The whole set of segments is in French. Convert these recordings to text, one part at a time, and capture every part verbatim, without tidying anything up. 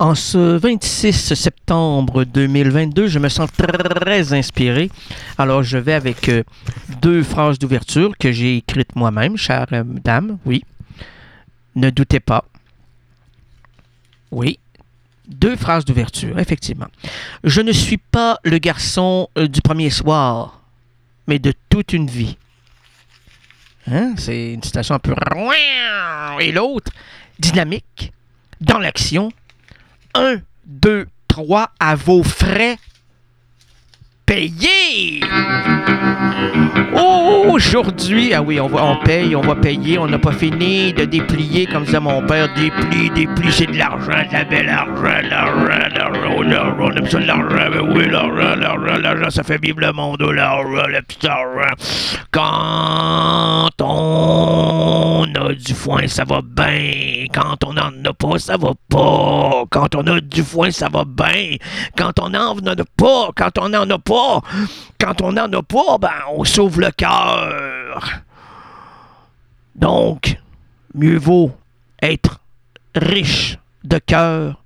En ce vingt-six septembre deux mille vingt-deux, je me sens très inspiré. Alors, je vais avec euh, deux phrases d'ouverture que j'ai écrites moi-même, chère euh, dame, oui. Ne doutez pas. Oui. Deux phrases d'ouverture, effectivement. Je ne suis pas le garçon euh, du premier soir, mais de toute une vie. Hein? C'est une citation un peu... Et l'autre, dynamique, dans l'action. Un, deux, trois, à vos frais payés. Oh, aujourd'hui, ah oui, on, va, on paye, on va payer, on n'a pas fini de déplier, comme disait mon père, déplie, déplie, c'est de l'argent, de la belle argent, l'argent, l'argent, l'argent, on aime ça de l'argent, ben oui, l'argent, l'argent, l'argent, ça fait vivre le monde, l'argent, le petit argent. Quand on a du foin, ça va bien, quand on n'en a pas, ça va pas, quand on a du foin, ça va bien, quand on n'en a pas, quand on n'en a pas, quand on n'en a pas, ben, on sauve le cœur. Donc, mieux vaut être riche de cœur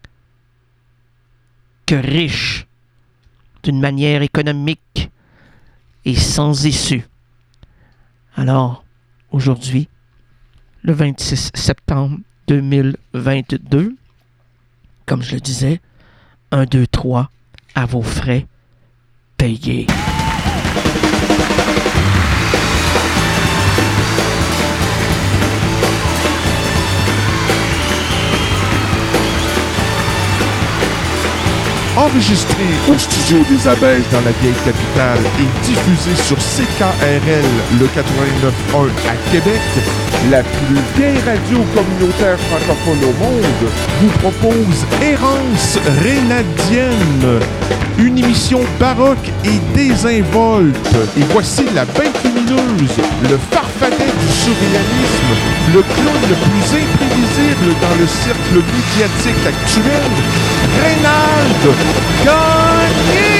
que riche d'une manière économique et sans issue. Alors, aujourd'hui, le vingt-six septembre deux mille vingt-deux, comme je le disais, un, deux, trois, à vos frais payés. Enregistré au studio des Abeilles dans la vieille capitale et diffusé sur C K R L le quatre-vingt-neuf point un à Québec, la plus vieille radio communautaire francophone au monde vous propose Errance Rénadienne, une émission baroque et désinvolte. Et voici la bête lumineuse, le farfadet du surréalisme, le clown le plus imprévisible dans le cercle médiatique actuel, Reynald Gagné!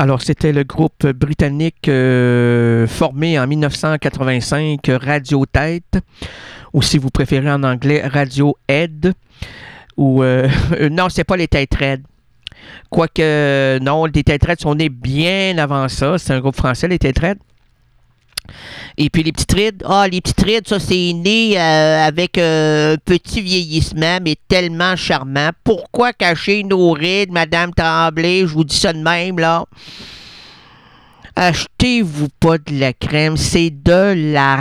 Alors, c'était le groupe britannique euh, formé en dix-neuf cent quatre-vingt-cinq, Radio Tête, ou si vous préférez en anglais, Radiohead, ou... Euh, non, c'est pas les Têtes Raides. Quoique, non, les Têtes Raides sont nés bien avant ça. C'est un groupe français, les Têtes Raides. Et puis les petites rides, ah, les petites rides, ça c'est né euh, avec euh, un petit vieillissement, mais tellement charmant. Pourquoi cacher nos rides, Madame Tremblay? Je vous dis ça de même, là. Achetez-vous pas de la crème, c'est de la...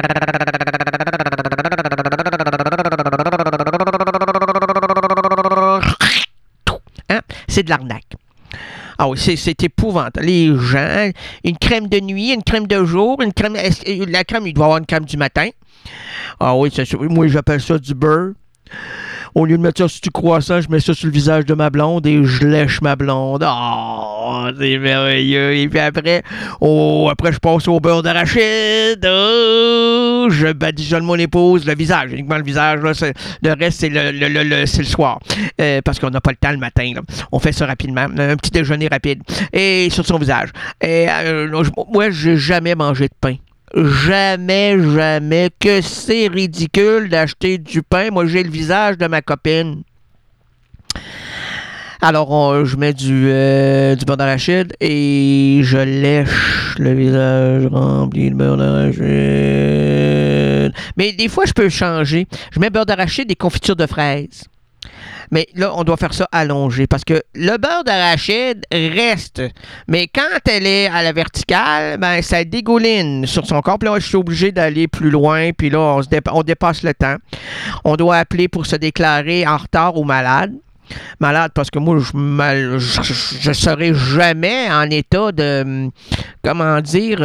Hein? C'est de l'arnaque. Ah oui, c'est, c'est épouvantable. Les gens, une crème de nuit, une crème de jour, une crème... La crème, il doit avoir une crème du matin. Ah oui, c'est sûr. Moi, j'appelle ça du beurre. Au lieu de mettre ça sur du croissant, je mets ça sur le visage de ma blonde et je lèche ma blonde. Oh, c'est merveilleux. Et puis après, oh, après je passe au beurre d'arachide. Oh, je badigeonne mon épouse, le visage, uniquement le visage. Là, c'est, le reste, c'est le, le, le, le, c'est le soir. Euh, parce qu'on n'a pas le temps le matin. Là. On fait ça rapidement. Un petit déjeuner rapide. Et sur son visage. Et, euh, moi, j'ai jamais mangé de pain. Jamais, jamais, que c'est ridicule d'acheter du pain. Moi, j'ai le visage de ma copine. Alors, on, je mets du, euh, du beurre d'arachide et je lèche le visage rempli de beurre d'arachide. Mais des fois, je peux changer. Je mets beurre d'arachide et confiture de fraises. Mais là, on doit faire ça allongé parce que le beurre d'arachide reste. Mais quand elle est à la verticale, ben ça dégouline sur son corps. Puis là, je suis obligé d'aller plus loin. Puis là, on, se dépa- on dépasse le temps. On doit appeler pour se déclarer en retard ou malade. Malade parce que moi, je ne serai jamais en état de, comment dire,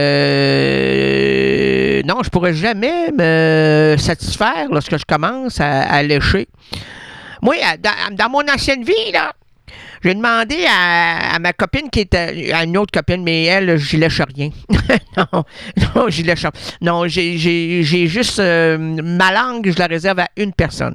euh, non, je pourrais jamais me satisfaire lorsque je commence à, à lécher. Moi, dans, dans mon ancienne vie, là, j'ai demandé à, à ma copine qui était à une autre copine, mais elle, j'y lèche rien. non, non, j'y lèche rien. Non, j'ai, j'ai, j'ai juste euh, ma langue, je la réserve à une personne.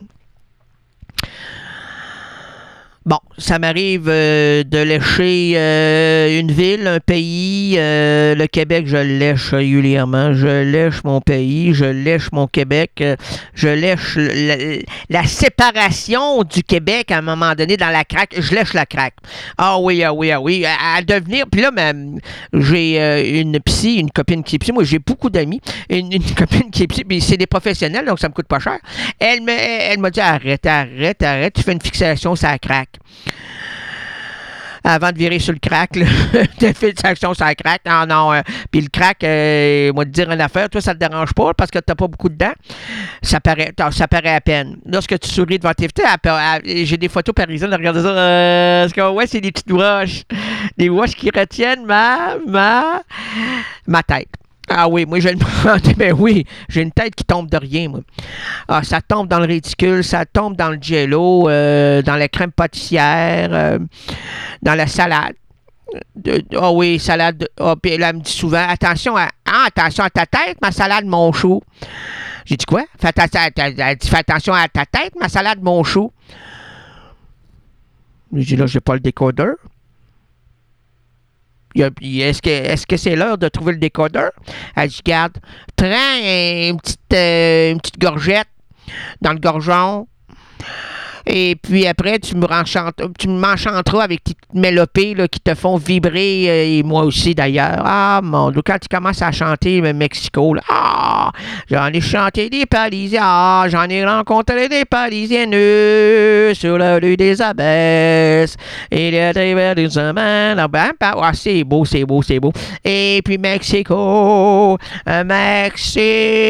Bon, ça m'arrive euh, de lécher euh, une ville, un pays. Euh, le Québec, je le lèche régulièrement. Je lèche mon pays, je lèche mon Québec. Euh, je lèche la, la séparation du Québec à un moment donné dans la craque. Je lèche la craque. Ah oui, ah oui, ah oui. À, à devenir... Puis là, ma, j'ai euh, une psy, une copine qui est psy. Moi, j'ai beaucoup d'amis. Une, une copine qui est psy. Puis c'est des professionnels, donc ça me coûte pas cher. Elle, me, elle m'a dit, arrête, arrête, arrête. Tu fais une fixation, ça craque. Avant de virer sur le crack, tu fais une action sur le crack. Non, non. Euh, Puis le crack, euh, moi, te dire une affaire, toi, ça te dérange pas parce que t'as pas beaucoup de dents. Ça paraît, ça paraît à peine. Lorsque tu souris devant tes photos, j'ai des photos parisiennes, regardez ça. Euh, parce que, ouais, c'est des petites broches. Des broches qui retiennent ma, ma, ma tête. Ah oui, moi, je le demande. Ben oui, j'ai une tête qui tombe de rien, moi. Ah, ça tombe dans le réticule, ça tombe dans le jello, euh, dans la crème pâtissière, euh, dans la salade. Ah oh oui, salade. Oh, puis elle me dit souvent, attention à, ah, attention à ta tête, ma salade, mon chou. J'ai dit quoi? Fais, elle dit, fais attention à ta tête, ma salade, mon chou. J'ai dit, là, j'ai pas le décodeur. Est-ce que, est-ce que c'est l'heure de trouver le décodeur? Elle dit, regarde, prends une petite, euh, une petite gorgette dans le gorgeon. Et puis après, tu me renchantes, tu m'enchanteras avec tes mélopées là, qui te font vibrer, euh, et moi aussi d'ailleurs. Ah mon Dieu, quand tu commences à chanter le Mexico, là, ah, j'en ai chanté des Parisiens, ah, j'en ai rencontré des Parisiennes sur la rue des Abbesses. Et les rivières des Amants, ah, c'est beau, c'est beau, c'est beau. Et puis Mexico, Mexico.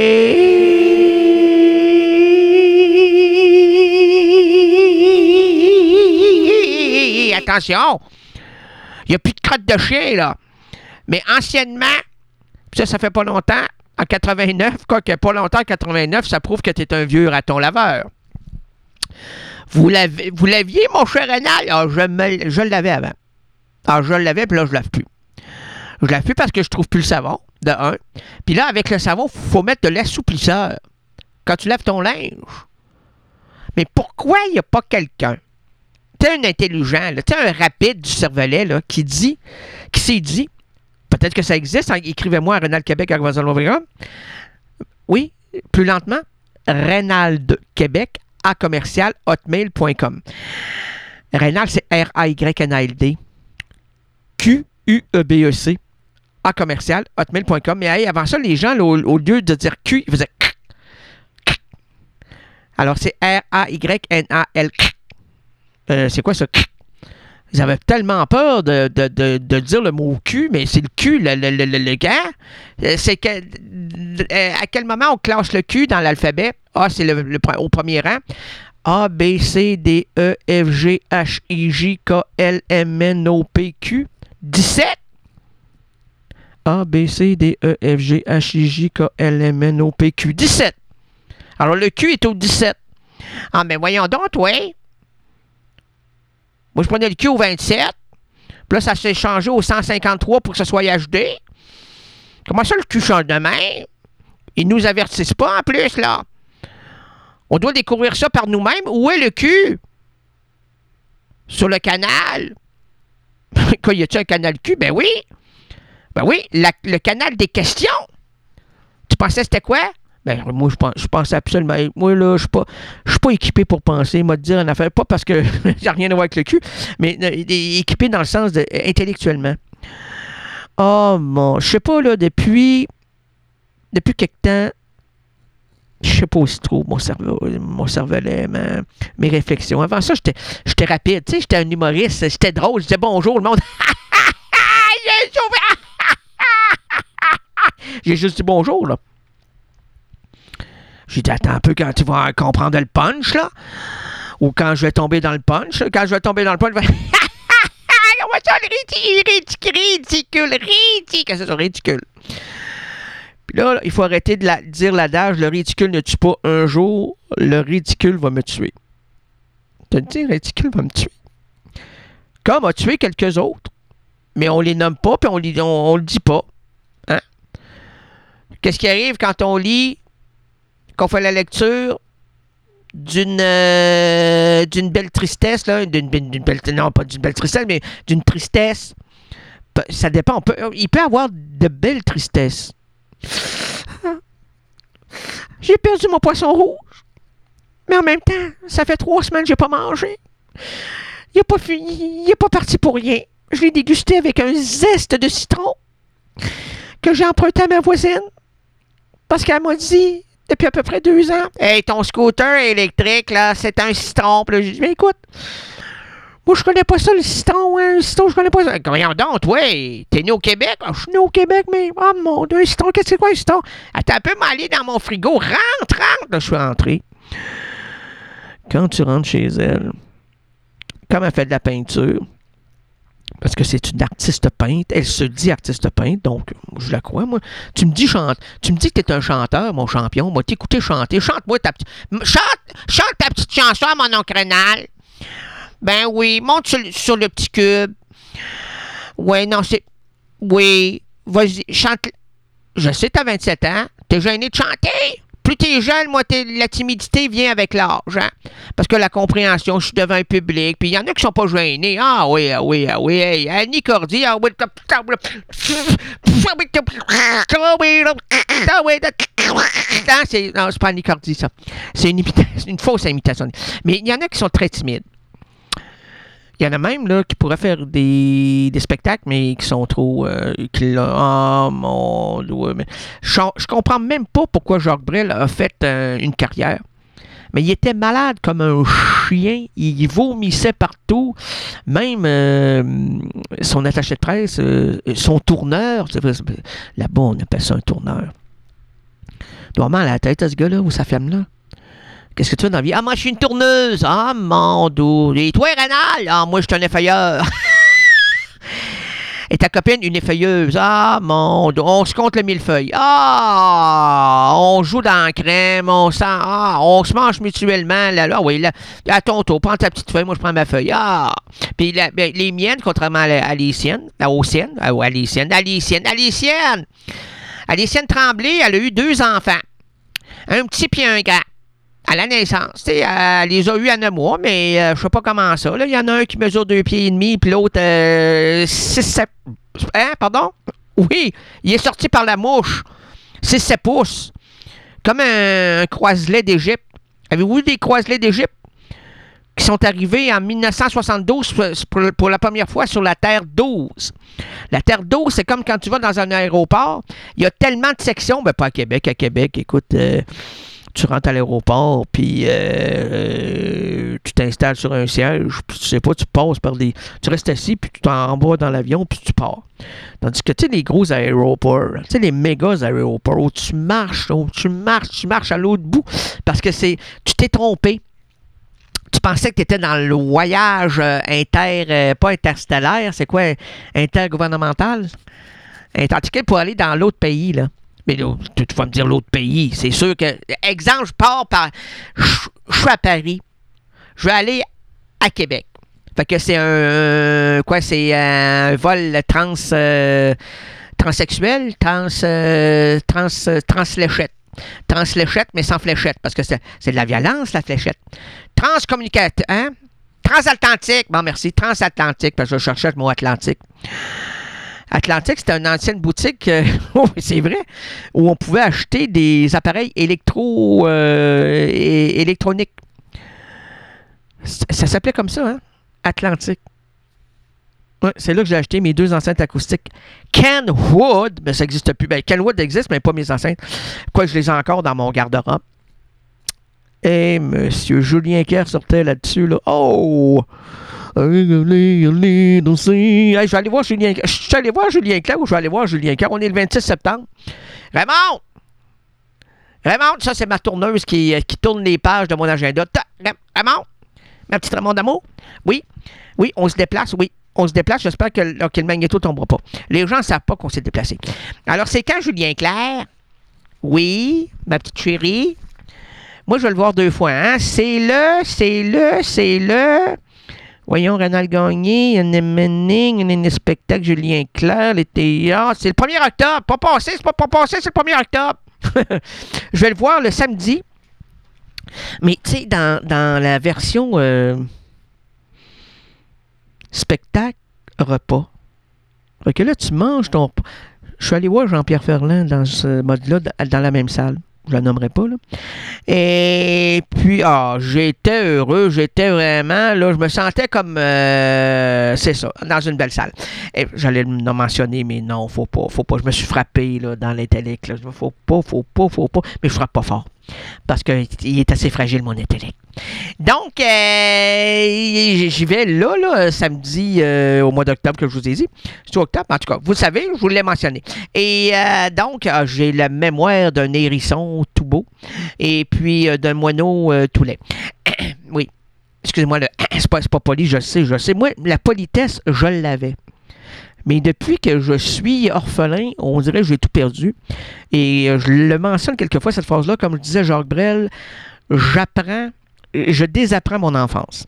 Attention, il n'y a plus de crotte de chien, là. Mais anciennement, ça, ça fait pas longtemps, en quatre-vingt-neuf, quoi que pas longtemps, en quatre-vingt-neuf, ça prouve que tu es un vieux raton laveur. Vous, l'avez, vous l'aviez, mon cher Rénal? Ah, je, me, je l'avais avant. Ah, je l'avais, puis là, je lave plus. Je lave plus parce que je trouve plus le savon, de un. Puis là, avec le savon, il faut mettre de l'assouplisseur quand tu laves ton linge. Mais pourquoi il n'y a pas quelqu'un t'es un intelligent, là, t'es un rapide du cervelet là, qui dit, qui s'est dit, peut-être que ça existe, hein, écrivez-moi à Rénal Québec à oui, plus lentement, Rénal Québec à commercial hotmail point com. Rénal, c'est R A Y N A L D Q U E B E C à commercial hotmail point com. Mais hey, avant ça, les gens, là, au, au lieu de dire Q, ils faisaient K. K. Alors, c'est R A Y N A L K. Euh, c'est quoi ça? K. Ils avaient tellement peur de, de, de, de dire le mot cul, mais c'est le cul, le, le, le, le gars. C'est que, à quel moment on classe le cul dans l'alphabet? A, c'est le, le, au premier rang. A, B, C, D, E, F, G, H, I, J, K, L, M, N, O, P, Q. dix-sept. A, B, C, D, E, F, G, H, I, J, K, L, M, N, O, P, Q. dix-sept. Alors, le Q est au dix-sept. Ah, mais voyons donc, toi. Moi, je prenais le Q au vingt-sept. Puis là, ça s'est changé au cent cinquante-trois pour que ce soit H D. Comment ça, le Q change de même? Ils nous avertissent pas en plus, là. On doit découvrir ça par nous-mêmes. Où est le Q? Sur le canal. Quoi, y a-t-il un canal Q? Ben oui. Ben oui, la, le canal des questions. Tu pensais c'était quoi? Ben, moi, je pense, je pense absolument. Moi, là, je suis pas, je suis pas équipé pour penser. Moi, te dire une affaire, pas parce que j'ai rien à voir avec le cul, mais euh, équipé dans le sens de, euh, intellectuellement. Oh, mon. Je sais pas, là, depuis. Depuis quelque temps. Je sais pas où se trouve mon cerveau, mon cervelet, ma, mes réflexions. Avant ça, j'étais, j'étais rapide. Tu sais, j'étais un humoriste. J'étais drôle. Je disais bonjour, le monde. J'ai sauvé. J'ai juste dit bonjour, là. J'ai dit, attends un peu quand tu vas comprendre le punch, là. Ou quand je vais tomber dans le punch. Quand je vais tomber dans le punch, je vais... Comment ça, le ridicule, ridicule, ridicule. Qu'est-ce que c'est, ridicule? Puis là, là, il faut arrêter de la, dire l'adage, le ridicule ne tue pas. Un jour, le ridicule va me tuer. Tu te dis, le ridicule va me tuer. Comme a tué quelques autres. Mais on les nomme pas, puis on, on, on le dit pas. Hein? Qu'est-ce qui arrive quand on lit... qu'on fait la lecture d'une euh, d'une belle tristesse, là, d'une, d'une belle, non, pas d'une belle tristesse, mais d'une tristesse. Ça dépend. On peut, il peut y avoir de belles tristesses. J'ai perdu mon poisson rouge. Mais en même temps, ça fait trois semaines que j'ai pas mangé. Il n'est pas fini. Il n'est pas parti pour rien. Je l'ai dégusté avec un zeste de citron que j'ai emprunté à ma voisine. Parce qu'elle m'a dit... depuis à peu près deux ans. Hey, ton scooter électrique, là, c'est un citron. Puis là, j'ai dit, mais écoute, moi, je connais pas ça, le citron, hein, le citron, je connais pas ça. Voyons donc, ouais, t'es né au Québec? Ah, je suis né au Québec, mais, oh mon Dieu, un citron, qu'est-ce que c'est quoi un citron? Attends un peu, m'aller dans mon frigo, rentre, rentre. Là, je suis rentré. Quand tu rentres chez elle, comme elle fait de la peinture, parce que c'est une artiste peintre. Elle se dit artiste peintre, donc je la crois, moi. Tu me dis chante, tu me dis que t'es un chanteur, mon champion. Moi, t'écouter chanter. Chante-moi ta petite. Chante, chante ta petite chanson à mon oncle Rénal. Ben oui, monte sur, sur le petit cube. Ouais, non, c'est. Oui, vas-y, chante. Je sais, t'as vingt-sept ans. T'es gêné de chanter. Plus t'es jeune, moi, t'es, la timidité vient avec l'âge, hein? Parce que la compréhension, je suis devant un public, puis il y en a qui sont pas gênés. Ah oui, ah oui, ah oui, hey, Annie Cordy, ah oui, c'est, non, c'est pas Annie Cordy, ça. C'est une, imita- une fausse imitation. Mais il y en a qui sont très timides. Il y en a même là, qui pourraient faire des, des spectacles, mais qui sont trop... Euh, qui, là, oh mon Dieu. Mais, je, je comprends même pas pourquoi Jacques Brel a fait euh, une carrière. Mais il était malade comme un chien. Il vomissait partout. Même euh, son attaché de presse, euh, son tourneur. Là-bas, on appelle ça un tourneur. Il doit mal à la tête à ce gars-là ou sa femme-là. Qu'est-ce que tu fais dans la vie? Ah, moi, je suis une tourneuse. Ah, mon Dieu. Et toi, Rénal? Ah, moi, je suis un effeuilleur. Et ta copine, une effeuilleuse. Ah, mon Dieu. On se compte le millefeuille. Ah, on joue dans la crème. On sent. Ah, on se mange mutuellement. Là, là. Ah, oui, là. À ton tour, prends ta petite feuille. Moi, je prends ma feuille. Ah. Puis la, ben, les miennes, contrairement à, la, à les siennes, à, aux siennes, à, à les siennes, à les siennes, à les siennes. À les siennes Tremblay, elle a eu deux enfants. Un petit puis un grand. À la naissance. Tu sais, elle les a eu à neuf mois, mais euh, je sais pas comment ça. Il y en a un qui mesure deux pieds et demi, puis l'autre euh, six sept... Hein, pardon? Oui, il est sorti par la mouche. six sept pouces. Comme un, un croiselet d'Égypte. Avez-vous vu des croiselets d'Égypte qui sont arrivés en dix-neuf cent soixante-douze pour, pour la première fois sur la Terre douze? La Terre douze, c'est comme quand tu vas dans un aéroport. Il y a tellement de sections. Ben, pas à Québec. À Québec, écoute... Euh, tu rentres à l'aéroport, puis euh, euh, tu t'installes sur un siège, puis tu sais pas, tu passes par des... Tu restes assis, puis tu t'en vas dans l'avion, puis tu pars. Tandis que, tu sais, les gros aéroports, tu sais, les méga aéroports, où tu marches, où tu marches, tu marches à l'autre bout, parce que c'est... Tu t'es trompé. Tu pensais que tu étais dans le voyage euh, inter... Euh, pas interstellaire, c'est quoi? Intergouvernemental? Inter- pour aller dans l'autre pays, là. Mais là, tu vas me dire l'autre pays. C'est sûr que... Exemple, je pars par... Je, je suis à Paris. Je vais aller à Québec. Fait que c'est un... Quoi? C'est un vol trans... Euh, transsexuel? Trans... Euh, trans... Transfléchette. Transfléchette, mais sans fléchette. Parce que c'est, c'est de la violence, la fléchette. Transcommunicateur... Hein? Transatlantique. Bon, merci. Transatlantique. Parce que je cherchais le mot Atlantique. Atlantique, c'était une ancienne boutique, euh, oh, c'est vrai, où on pouvait acheter des appareils électro, euh, et, électroniques. Ça, ça s'appelait comme ça, hein? Atlantique. Ouais, c'est là que j'ai acheté mes deux enceintes acoustiques. Kenwood, mais ça n'existe plus. Ben, Kenwood existe, mais pas mes enceintes. Quoi, je les ai encore dans mon garde-robe. Et monsieur Julien Clerc sortait là-dessus, là. Oh! Hey, je vais aller voir Julien Clerc. Je suis allé voir Julien Clerc ou je vais aller voir Julien Clerc. On est le vingt-six septembre. Raymond! Raymond, ça, c'est ma tourneuse qui, qui tourne les pages de mon agenda. Raymond! Ma petite Raymond d'amour? Oui. Oui, on se déplace, oui. On se déplace. J'espère que, que le magnéto ne tombera pas. Les gens ne savent pas qu'on s'est déplacé. Alors, c'est quand Julien Clerc? Oui, ma petite chérie. Moi, je vais le voir deux fois. Hein? C'est le, c'est le, c'est le... Voyons, Ronald Gagné, il y a un un spectacle, Julien Clerc, les théâtres. C'est le premier octobre. Pas passé, c'est pas, pas passé, c'est le premier octobre. Je vais le voir le samedi. Mais, tu sais, dans, dans la version euh, spectacle, repas. Fait que là, tu manges ton repas. Je suis allé voir Jean-Pierre Ferland dans ce mode-là, dans la même salle. Je la nommerai pas, là. Et puis, ah, j'étais heureux, j'étais vraiment, là, je me sentais comme, euh, c'est ça, dans une belle salle. Et j'allais le mentionner, mais non, faut pas, faut pas. Je me suis frappé, là, dans l'intellect, là. Faut pas, faut pas, faut pas. Mais je frappe pas fort. Parce qu'il est assez fragile, mon intellect. Donc, euh, j'y vais là, là, samedi euh, au mois d'octobre, que je vous ai dit. C'est octobre, en tout cas. Vous le savez, je vous l'ai mentionné. Et euh, donc, euh, j'ai la mémoire d'un hérisson tout beau et puis euh, d'un moineau euh, tout laid. Oui. Excusez-moi, le, c'est pas, c'est pas poli, je sais, je sais. Moi, la politesse, je l'avais. Mais depuis que je suis orphelin, on dirait que j'ai tout perdu. Et euh, je le mentionne quelquefois, cette phrase-là, comme je disais Jacques Brel, j'apprends, je désapprends mon enfance.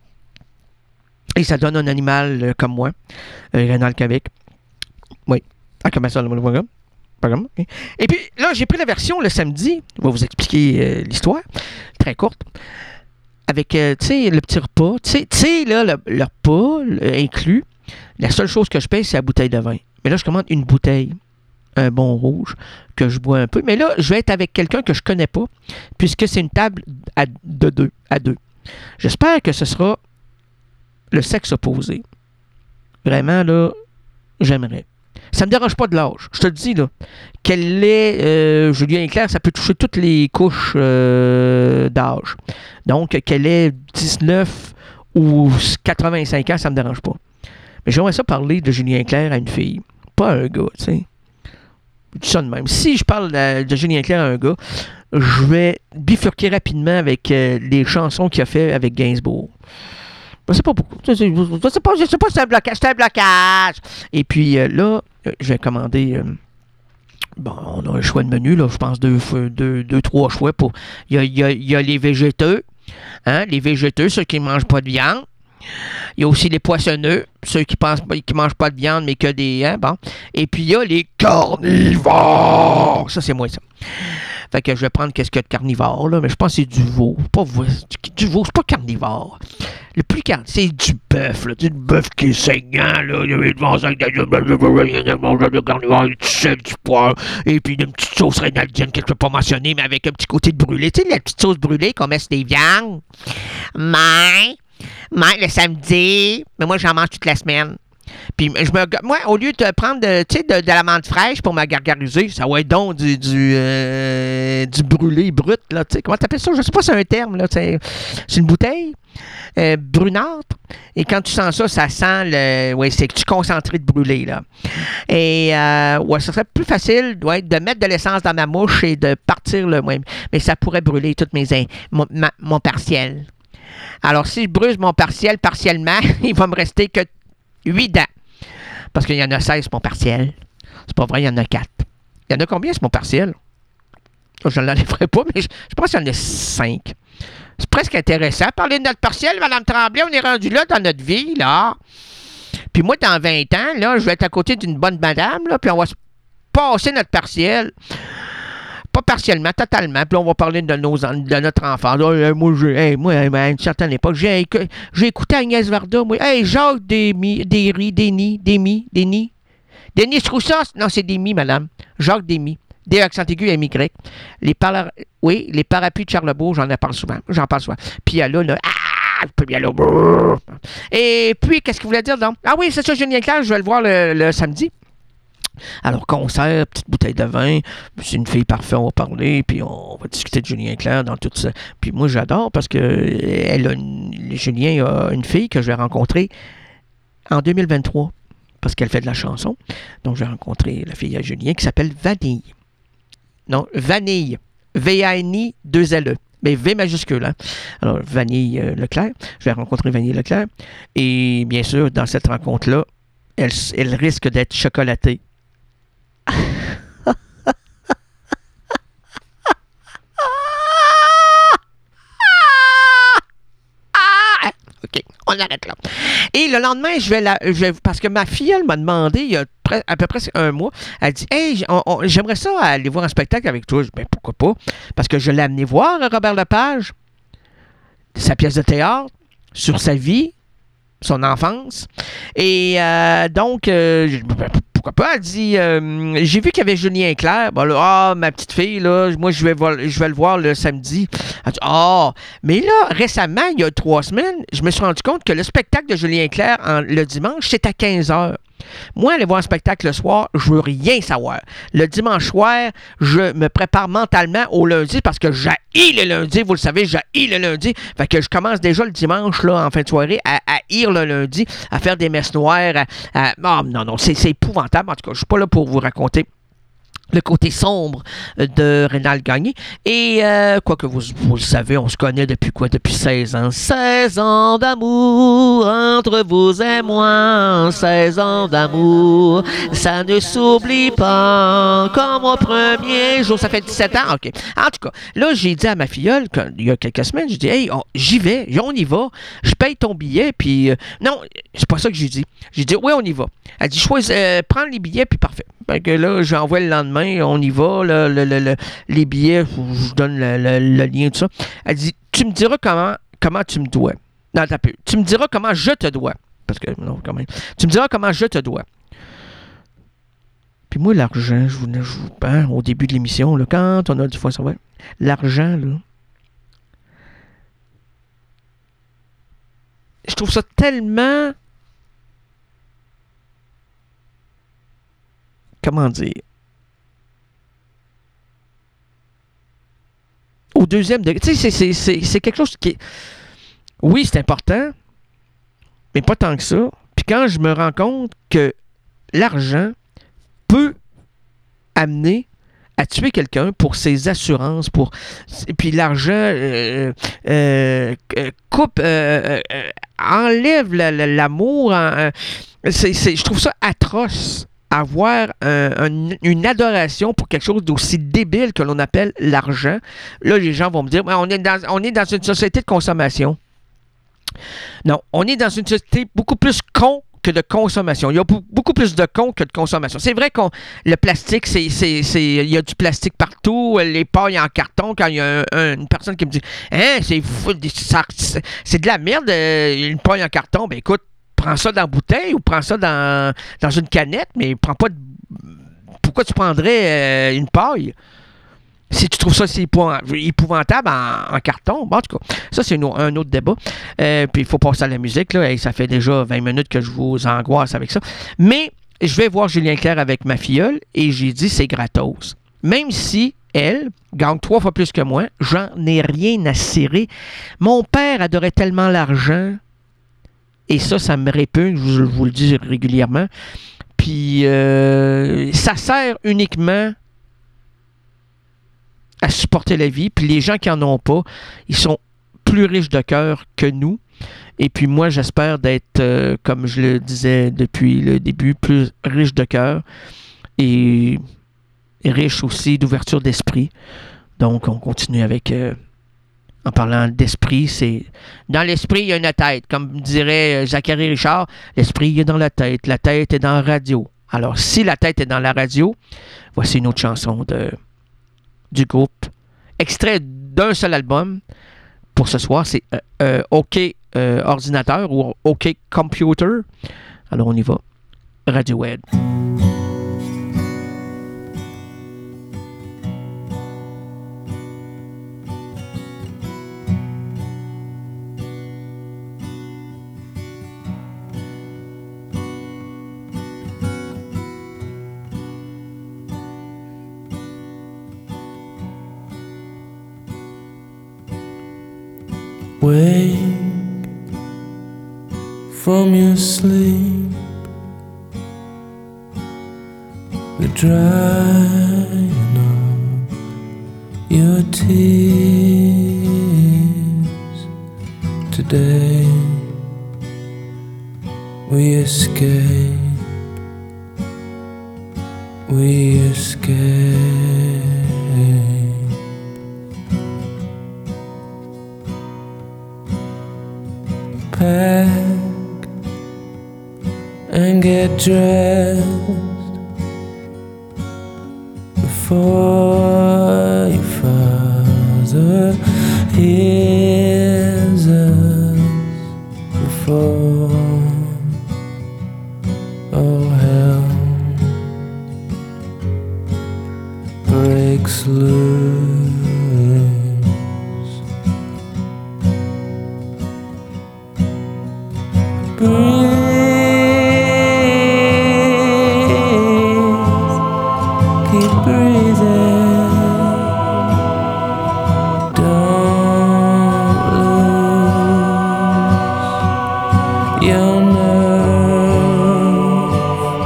Et ça donne un animal euh, comme moi, euh, Ronald Québec. Oui. Ah, comment ça, le programme? Programme. Okay. Et puis, là, j'ai pris la version le samedi. Je vais vous expliquer euh, l'histoire. Très courte. Avec, euh, tu sais, le petit repas. Tu sais, là, le, le repas le, inclus. La seule chose que je paye, c'est la bouteille de vin. Mais là, je commande une bouteille, un bon rouge, que je bois un peu. Mais là, je vais être avec quelqu'un que je ne connais pas, puisque c'est une table à, de deux, à deux. J'espère que ce sera le sexe opposé. Vraiment, là, j'aimerais. Ça ne me dérange pas de l'âge. Je te le dis, là. Quel est euh, Julien Clerc, ça peut toucher toutes les couches euh, d'âge. Donc, qu'elle ait dix-neuf ou quatre-vingt-cinq ans, ça ne me dérange pas. Mais j'aimerais ça parler de Julien Clerc à une fille. Pas à un gars, tu sais. Je dis ça de même. Si je parle de, de Julien Clerc à un gars, je vais bifurquer rapidement avec euh, les chansons qu'il a fait avec Gainsbourg. Je sais pas pourquoi. Je sais pas, je sais pas si c'est un blocage. C'est un blocage. Et puis euh, là, je vais commander... Euh, bon, on a un choix de menu, là. Je pense deux, deux, deux trois choix pour... Il y a, il y a, il y a les végéteux. Hein, les végéteux, ceux qui ne mangent pas de viande. Il y a aussi les poissonneux, ceux qui pensent qui mangent pas de viande, mais que des... Hein, bon. Et puis, il y a les carnivores. Ça, c'est moi, ça. Fait que je vais prendre qu'est-ce qu'il y a de carnivore, là, mais je pense que c'est du veau. Pas veau, du veau, c'est pas carnivore. Le plus carnivore, c'est du bœuf, là. Du bœuf qui est saignant, là. Il y avait devant ça avec de carnivore, du sel, du poivre, et puis une petite sauce rénaldienne que je peux pas mentionner, mais avec un petit côté de brûlé. Tu sais, la petite sauce brûlée qu'on met sur des viandes. Mais, mais le samedi, mais moi, j'en mange toute la semaine. Puis je me, moi, au lieu de prendre de, de, de la menthe fraîche pour me gargariser, ça va être donc du, du, euh, du brûlé brut. Là, comment t'appelles ça? Je sais pas si c'est un terme. Là, c'est une bouteille euh, brunâtre. Et quand tu sens ça, ça sent le. Oui, c'est que tu concentré de brûlé. Là. Et euh, ouais, ça serait plus facile ouais, de mettre de l'essence dans ma mouche et de partir le même. Mais ça pourrait brûler toutes mes mon, ma, mon partiel. Alors, si je brûle mon partiel partiellement, il va me rester que huit dents. Parce qu'il y en a seize, mon partiel. C'est pas vrai, il y en a quatre. Il y en a combien, c'est mon partiel? Je ne l'enlèverai pas, mais je, je pense qu'il y en a cinq. C'est presque intéressant. Parler de notre partiel, Mme Tremblay, on est rendu là dans notre vie, là. Puis moi, dans vingt ans, là, je vais être à côté d'une bonne madame, là, puis on va se passer notre partiel. Pas partiellement, totalement. Puis on va parler de, nos, de notre enfance. Oh, moi, j'ai, hey, moi, à une certaine époque, j'ai, j'ai écouté Agnès Varda. Moi, hey, Jacques Desmy, Desry, Denis, Demi, Denis. Denis Troussas? Non, c'est Demi, madame. Jacques Demi. D accent aigu M Y. Les par... Oui, les parapluies de Charlebourg, j'en parle souvent. J'en parle souvent. Puis là, là, ah, puis là, et puis, qu'est-ce qu'il voulait dire, donc? Ah oui, c'est ça, Julien Clerc, je vais le voir le, le samedi. Alors, concert, petite bouteille de vin, c'est une fille parfaite, on va parler, puis on va discuter de Julien Clerc dans tout ça. Puis moi, j'adore parce que elle a une, Julien a une fille que je vais rencontrer en deux mille vingt-trois, parce qu'elle fait de la chanson. Donc, j'ai rencontré la fille à Julien qui s'appelle Vanille. Non, Vanille. V A N I deux L E. Mais V majuscule, hein? Alors, Vanille euh, Leclerc. Je vais rencontrer Vanille Leclerc. Et bien sûr, dans cette rencontre-là, elle, elle risque d'être chocolatée. OK, on arrête là. Et le lendemain, je vais la. Je vais, parce que ma fille, elle m'a demandé, il y a pre- à peu près un mois, elle dit hey, on, on, j'aimerais ça aller voir un spectacle avec toi. Je dis ben pourquoi pas? Parce que je l'ai amené voir Robert Lepage, sa pièce de théâtre, sur sa vie, son enfance. Et euh, donc, euh, je, pourquoi pas? Elle dit euh, j'ai vu qu'il y avait Julien Clerc. Bon, là, ah, ma petite fille, là, moi, je vais, vo- je vais le voir le samedi. Elle dit ah, oh. Mais là, récemment, il y a trois semaines, je me suis rendu compte que le spectacle de Julien Clerc en, le dimanche, c'est à quinze heures. Moi, aller voir un spectacle le soir, je veux rien savoir. Le dimanche soir, je me prépare mentalement au lundi parce que j'haïs le lundi. Vous le savez, j'haïs le lundi. Fait que je commence déjà le dimanche, là, en fin de soirée, à haïr le lundi, à faire des messes noires. À, à... Oh, non, non, c'est, c'est épouvantable. En tout cas, je ne suis pas là pour vous raconter le côté sombre de Rénal Gagné. Et, euh, quoi que vous, vous le savez, on se connaît depuis quoi? Depuis seize ans. seize ans d'amour entre vous et moi. seize ans d'amour, ça ne s'oublie pas comme au premier jour. Ça fait dix-sept ans? OK. En tout cas, là, j'ai dit à ma filleule, quand, il y a quelques semaines, j'ai dit, hey, on, j'y vais, on y va. Je paye ton billet, puis... Euh, non, c'est pas ça que j'ai dit. J'ai dit, oui, on y va. Elle dit, choisis, euh, prends les billets, puis parfait. Fait que là, j'envoie le lendemain, on y va, là, le, le, le, les billets, je vous donne le, le, le lien, tout ça. Elle dit, tu me diras comment, comment tu me dois. Non, t'as peu. Tu me diras comment je te dois. Parce que, non, quand même. Tu me diras comment je te dois. Puis moi, l'argent, je vous je vous hein, au début de l'émission, là, quand on a du fois ça va, l'argent, là, je trouve ça tellement... Comment dire? Au deuxième degré. Tu sais, c'est, c'est, c'est, c'est quelque chose qui est... Oui, c'est important, mais pas tant que ça. Puis quand je me rends compte que l'argent peut amener à tuer quelqu'un pour ses assurances, pour... Puis l'argent euh, euh, coupe, euh, euh, enlève la, la, l'amour. En, c'est, c'est, je trouve ça atroce. Avoir un, un, une adoration pour quelque chose d'aussi débile que l'on appelle l'argent. Là, les gens vont me dire, on est dans, on est dans une société de consommation. Non, on est dans une société beaucoup plus con que de consommation. Il y a beaucoup plus de comptes que de consommation. C'est vrai que le plastique, c'est, c'est, c'est, il y a du plastique partout, les pailles en carton, quand il y a un, un, une personne qui me dit « Hein, c'est fou, ça, c'est de la merde, une paille en carton. » Ben écoute, prends ça dans la bouteille ou prends ça dans, dans une canette, mais prends pas de... Pourquoi tu prendrais euh, une paille? Si tu trouves ça c'est épouvantable en, en carton, bon, en tout cas, ça c'est une, un autre débat. Euh, puis il faut passer à la musique, là, et ça fait déjà vingt minutes que je vous angoisse avec ça. Mais je vais voir Julien Clerc avec ma filleule et j'ai dit c'est gratos. Même si elle gagne trois fois plus que moi, j'en ai rien à cirer. Mon père adorait tellement l'argent et ça, ça me répugne, je, je vous le dis régulièrement. Puis euh, ça sert uniquement à supporter la vie. Puis les gens qui n'en ont pas, ils sont plus riches de cœur que nous. Et puis moi, j'espère d'être, euh, comme je le disais depuis le début, plus riche de cœur et, et riche aussi d'ouverture d'esprit. Donc, on continue avec... Euh, en parlant d'esprit, c'est... Dans l'esprit, il y a une tête. Comme dirait Zachary Richard, l'esprit il est dans la tête. La tête est dans la radio. Alors, si la tête est dans la radio, voici une autre chanson de... du groupe. Extrait d'un seul album pour ce soir, c'est euh, euh, OK euh, Ordinateur ou OK Computer. Alors on y va. Radiohead. Wake from your sleep, the drying of your tears. Today we escape, we escape. Pack and get dressed before your father hears us, before all hell breaks loose. Breathe, keep breathing, don't lose your nerve.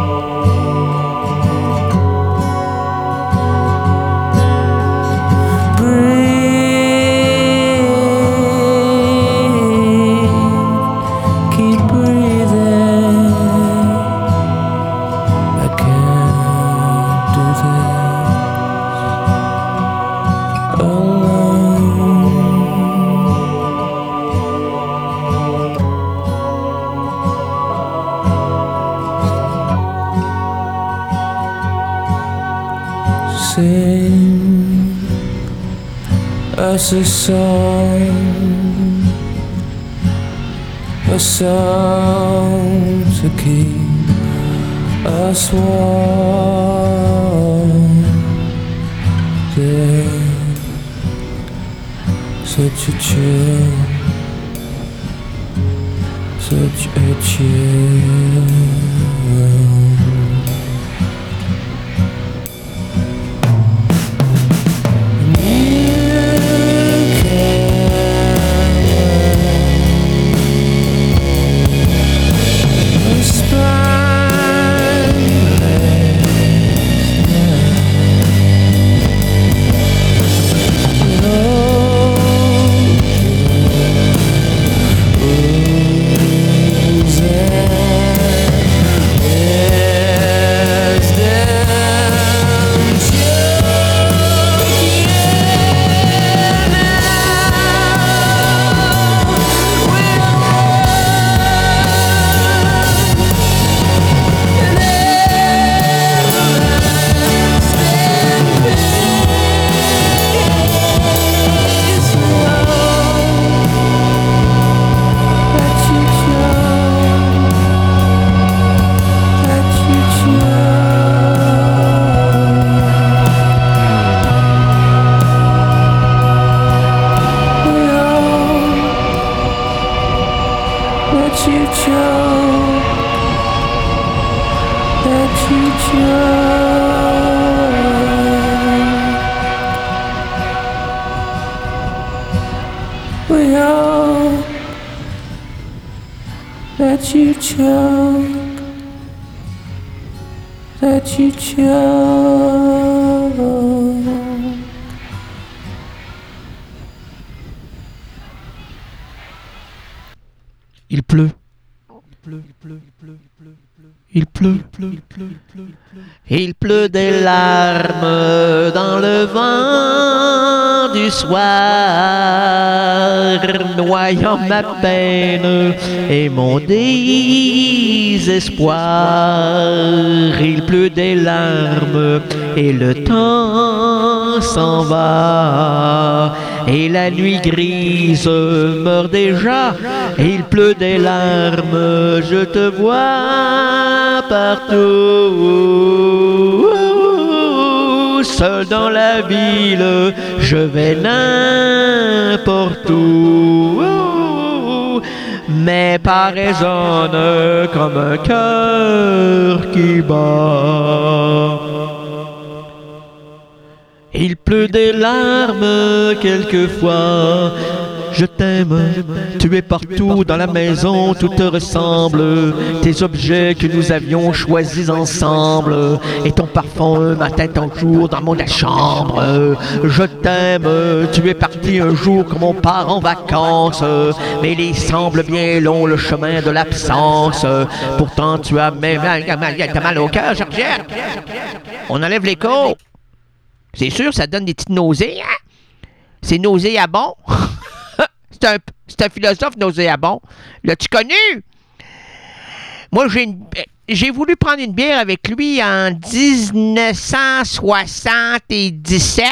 Breathe, keep breathing. I can't do this alone. Sing us a song, a song to keep us warm. There's such a chill, such a chill. Yeah. choke, that you choke. We hope that you choke, that you choke. Il pleut. Il pleut, il pleut, il pleut, il pleut, il pleut, il pleut. Il pleut des larmes dans le vent du soir, noyant ma peine et mon désespoir. Il pleut des larmes et le temps s'en va. Et la nuit grise meurt déjà, il pleut des larmes, je te vois partout. Seul dans la ville, je vais n'importe où. Mes pas résonnent comme un cœur qui bat. Il pleut des larmes quelquefois. Je t'aime, tu es partout dans la maison, tout te ressemble. Tes objets que nous avions choisis ensemble, et ton parfum, ma tête en jour dans mon chambre. Je t'aime, tu es parti un jour comme on part en vacances, mais il semble bien long le chemin de l'absence. Pourtant tu as même t'as mal au cœur, Georgette. On enlève l'écho. C'est sûr, ça donne des petites nausées, hein? C'est nauséabond. c'est, un, c'est un philosophe nauséabond. L'as-tu connu? Moi, j'ai, une, j'ai voulu prendre une bière avec lui en dix-neuf cent soixante-dix-sept.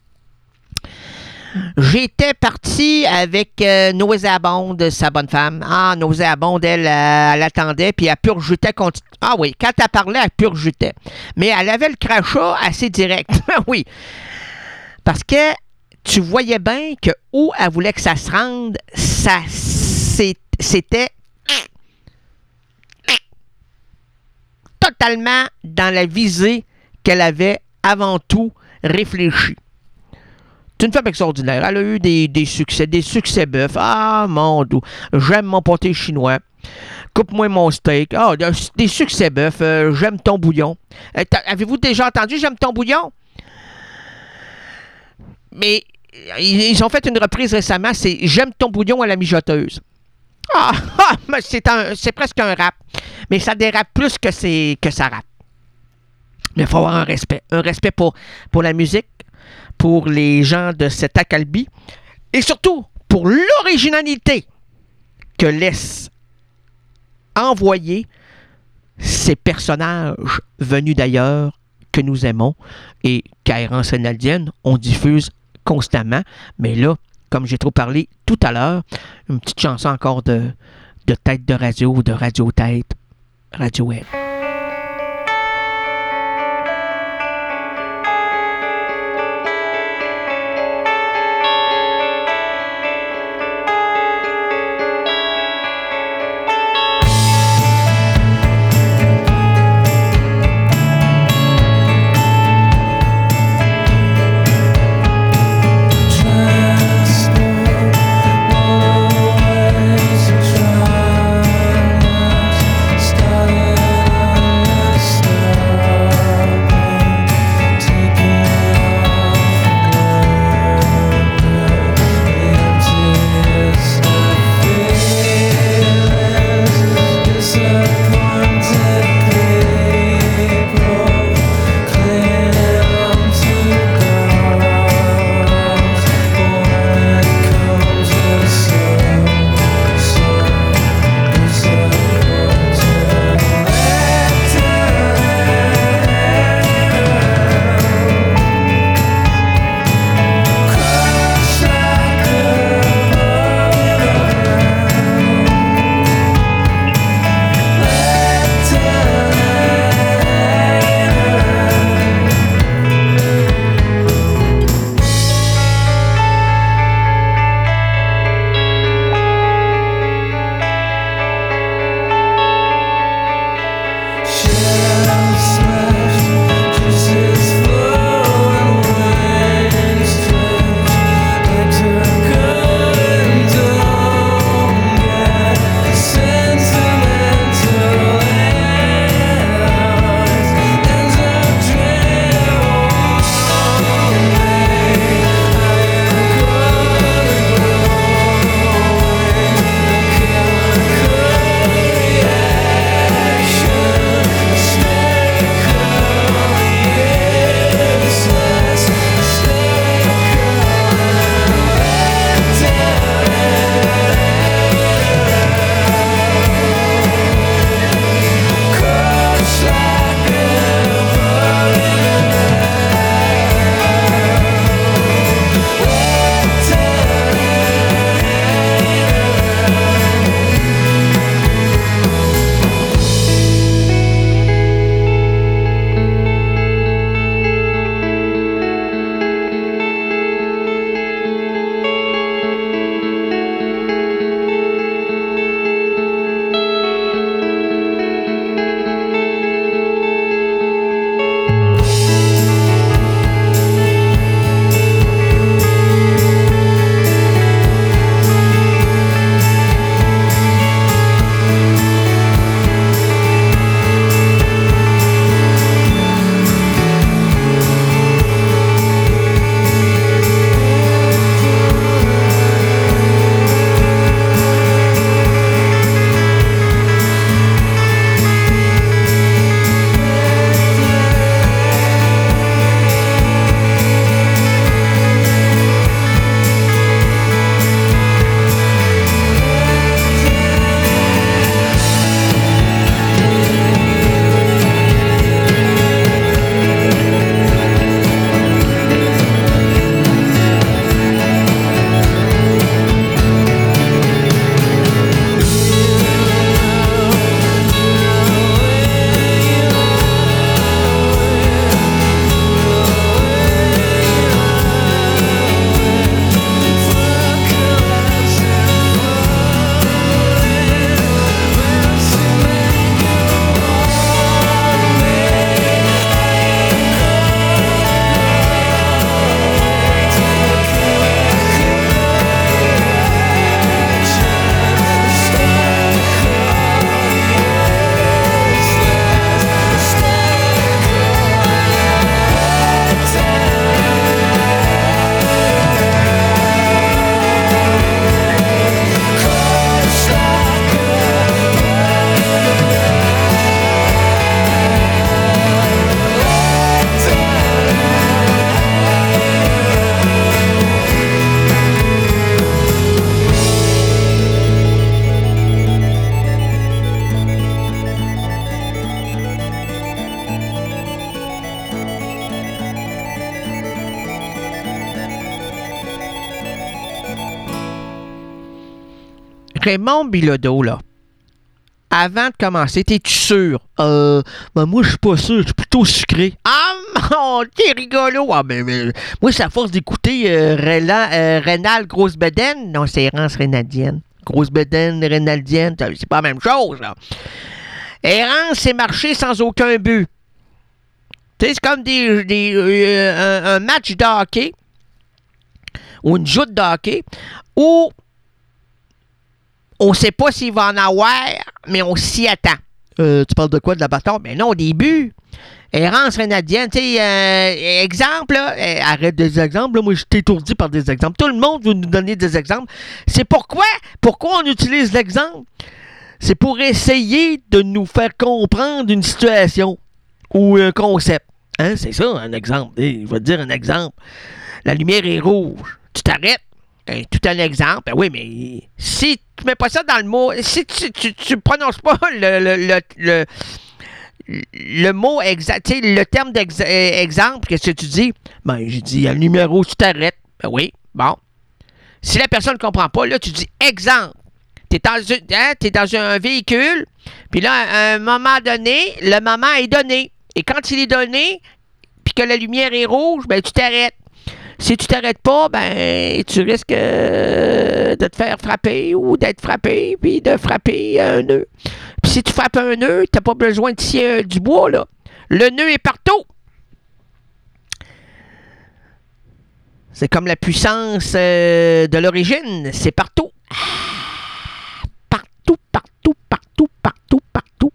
J'étais parti avec euh, nauséabonde, sa bonne femme. Ah, nauséabonde, elle, euh, elle attendait, puis elle purgitait. Continu- ah oui, quand elle parlait, elle purgitait. Mais elle avait le crachat assez direct. Oui. Parce que tu voyais bien que où elle voulait que ça se rende, ça, c'était totalement dans la visée qu'elle avait avant tout réfléchi. C'est une femme extraordinaire. Elle a eu des, des succès, des succès bœufs. Ah, mon doux. J'aime mon pâté chinois. Coupe-moi mon steak. Ah, des succès bœufs. Euh, j'aime ton bouillon. Euh, avez-vous déjà entendu J'aime ton bouillon? Mais ils, ils ont fait une reprise récemment. C'est J'aime ton bouillon à la mijoteuse. Ah, ah c'est, un, c'est presque un rap. Mais ça dérape plus que, c'est, que ça rappe. Mais il faut avoir un respect. Un respect pour, pour la musique, pour les gens de cet Acalbi, et surtout pour l'originalité que laissent envoyer ces personnages venus d'ailleurs que nous aimons et qu'à Errance Naldienne, on diffuse constamment. Mais là, comme j'ai trop parlé tout à l'heure, une petite chanson encore de, de tête de radio, de radio-tête, Radio-web. Started Raymond Bilodeau, là, avant de commencer, t'es-tu sûr? Euh, ben moi, je suis pas sûr, je suis plutôt sucré. Ah, mon, t'es rigolo! Ah, ben, ben, moi, c'est à force d'écouter euh, Réla- euh, Rénal Grosse Bedaine. Non, c'est Errance Rénaldienne. Grosse Bedaine, Rénaldienne, c'est pas la même chose, là. Errance, c'est marcher sans aucun but. Tu sais, c'est comme des, des, euh, un, un match de hockey ou une joute de hockey où on ne sait pas s'il va en avoir, mais on s'y attend. Euh, tu parles de quoi, de la bataille? Mais non, au début. Errance Rénadienne, tu sais, euh, exemple, là, euh, arrête des exemples, là, moi je suis étourdi par des exemples. Tout le monde veut nous donner des exemples. C'est pourquoi, pourquoi on utilise l'exemple? C'est pour essayer de nous faire comprendre une situation ou un concept. Hein, c'est ça, un exemple. Je vais te dire un exemple. La lumière est rouge. Tu t'arrêtes. Ben, tout un exemple. Ben oui, mais si tu mets pas ça dans le mot, si tu, tu, tu prononces pas le, le, le, le, le mot exact, tu sais, le terme d'exemple, qu'est-ce que tu dis? Ben, j'ai dit, il y a le numéro, tu t'arrêtes. Ben oui, bon. Si la personne ne comprend pas, là, tu dis exemple. Tu es dans, hein, t'es dans un véhicule, puis là, à un moment donné, le moment est donné. Et quand il est donné, puis que la lumière est rouge, ben tu t'arrêtes. Si tu t'arrêtes pas, ben tu risques euh, de te faire frapper ou d'être frappé, puis de frapper un nœud. Puis si tu frappes un nœud, t'as pas besoin de scier du bois, là. Le nœud est partout. C'est comme la puissance euh, de l'origine, c'est partout. Partout, partout, partout, partout, partout.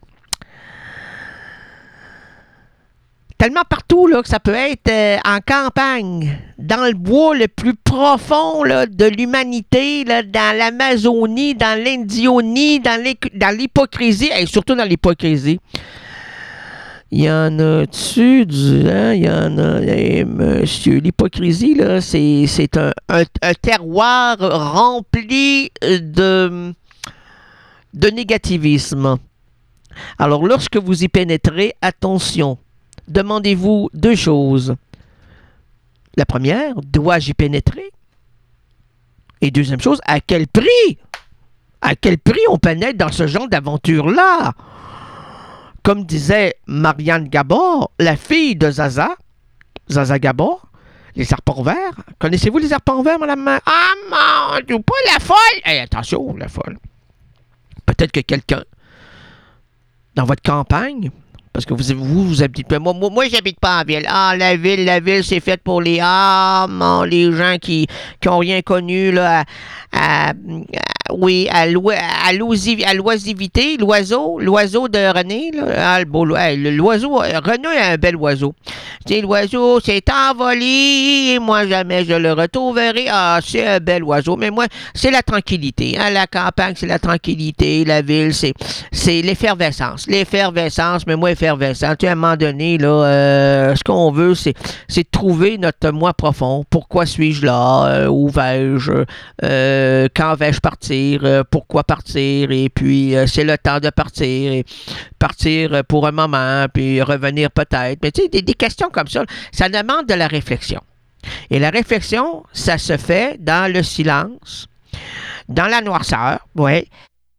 Tellement partout là, que ça peut être euh, en campagne, dans le bois le plus profond là, de l'humanité, là, dans l'Amazonie, dans l'Indionie, dans, dans l'hypocrisie, et surtout dans l'hypocrisie. Il y en a-tu du... Hein, il y en a... Hey, monsieur, l'hypocrisie, là, c'est, c'est un, un, un terroir rempli de, de négativisme. Alors, lorsque vous y pénétrez, attention. Demandez-vous deux choses. La première, dois-je y pénétrer? Et deuxième chose, à quel prix? À quel prix on pénètre dans ce genre d'aventure-là? Comme disait Marianne Gabor, la fille de Zaza, Zaza Gabor, les arpents verts. Connaissez-vous les arpents verts, madame? Ah, mon Dieu, pas la folle! Hey, attention, la folle. Peut-être que quelqu'un, dans votre campagne, parce que vous, vous, vous habitez... Moi, moi, moi j'habite pas en ville. Ah, la ville, la ville, c'est faite pour les... Ah, mon, les gens qui n'ont rien connu, là, à, à, à, oui, à, à, à l'oisivité, l'oiseau, l'oiseau de René, là, ah, le beau, l'oiseau, René est un bel oiseau. C'est l'oiseau s'est envolé, et moi jamais je le retrouverai. Ah, c'est un bel oiseau, mais moi, c'est la tranquillité. Hein? La campagne, c'est la tranquillité. La ville, c'est, c'est l'effervescence. L'effervescence, mais moi, effervescent. Tu sais, à un moment donné, là, euh, ce qu'on veut, c'est, c'est de trouver notre moi profond. Pourquoi suis-je là? Euh, où vais-je? Euh, quand vais-je partir? Euh, pourquoi partir? Et puis, euh, c'est le temps de partir. Et partir pour un moment, puis revenir peut-être. Mais tu sais, des, des questions comme ça, ça demande de la réflexion. Et la réflexion, ça se fait dans le silence, dans la noirceur, oui,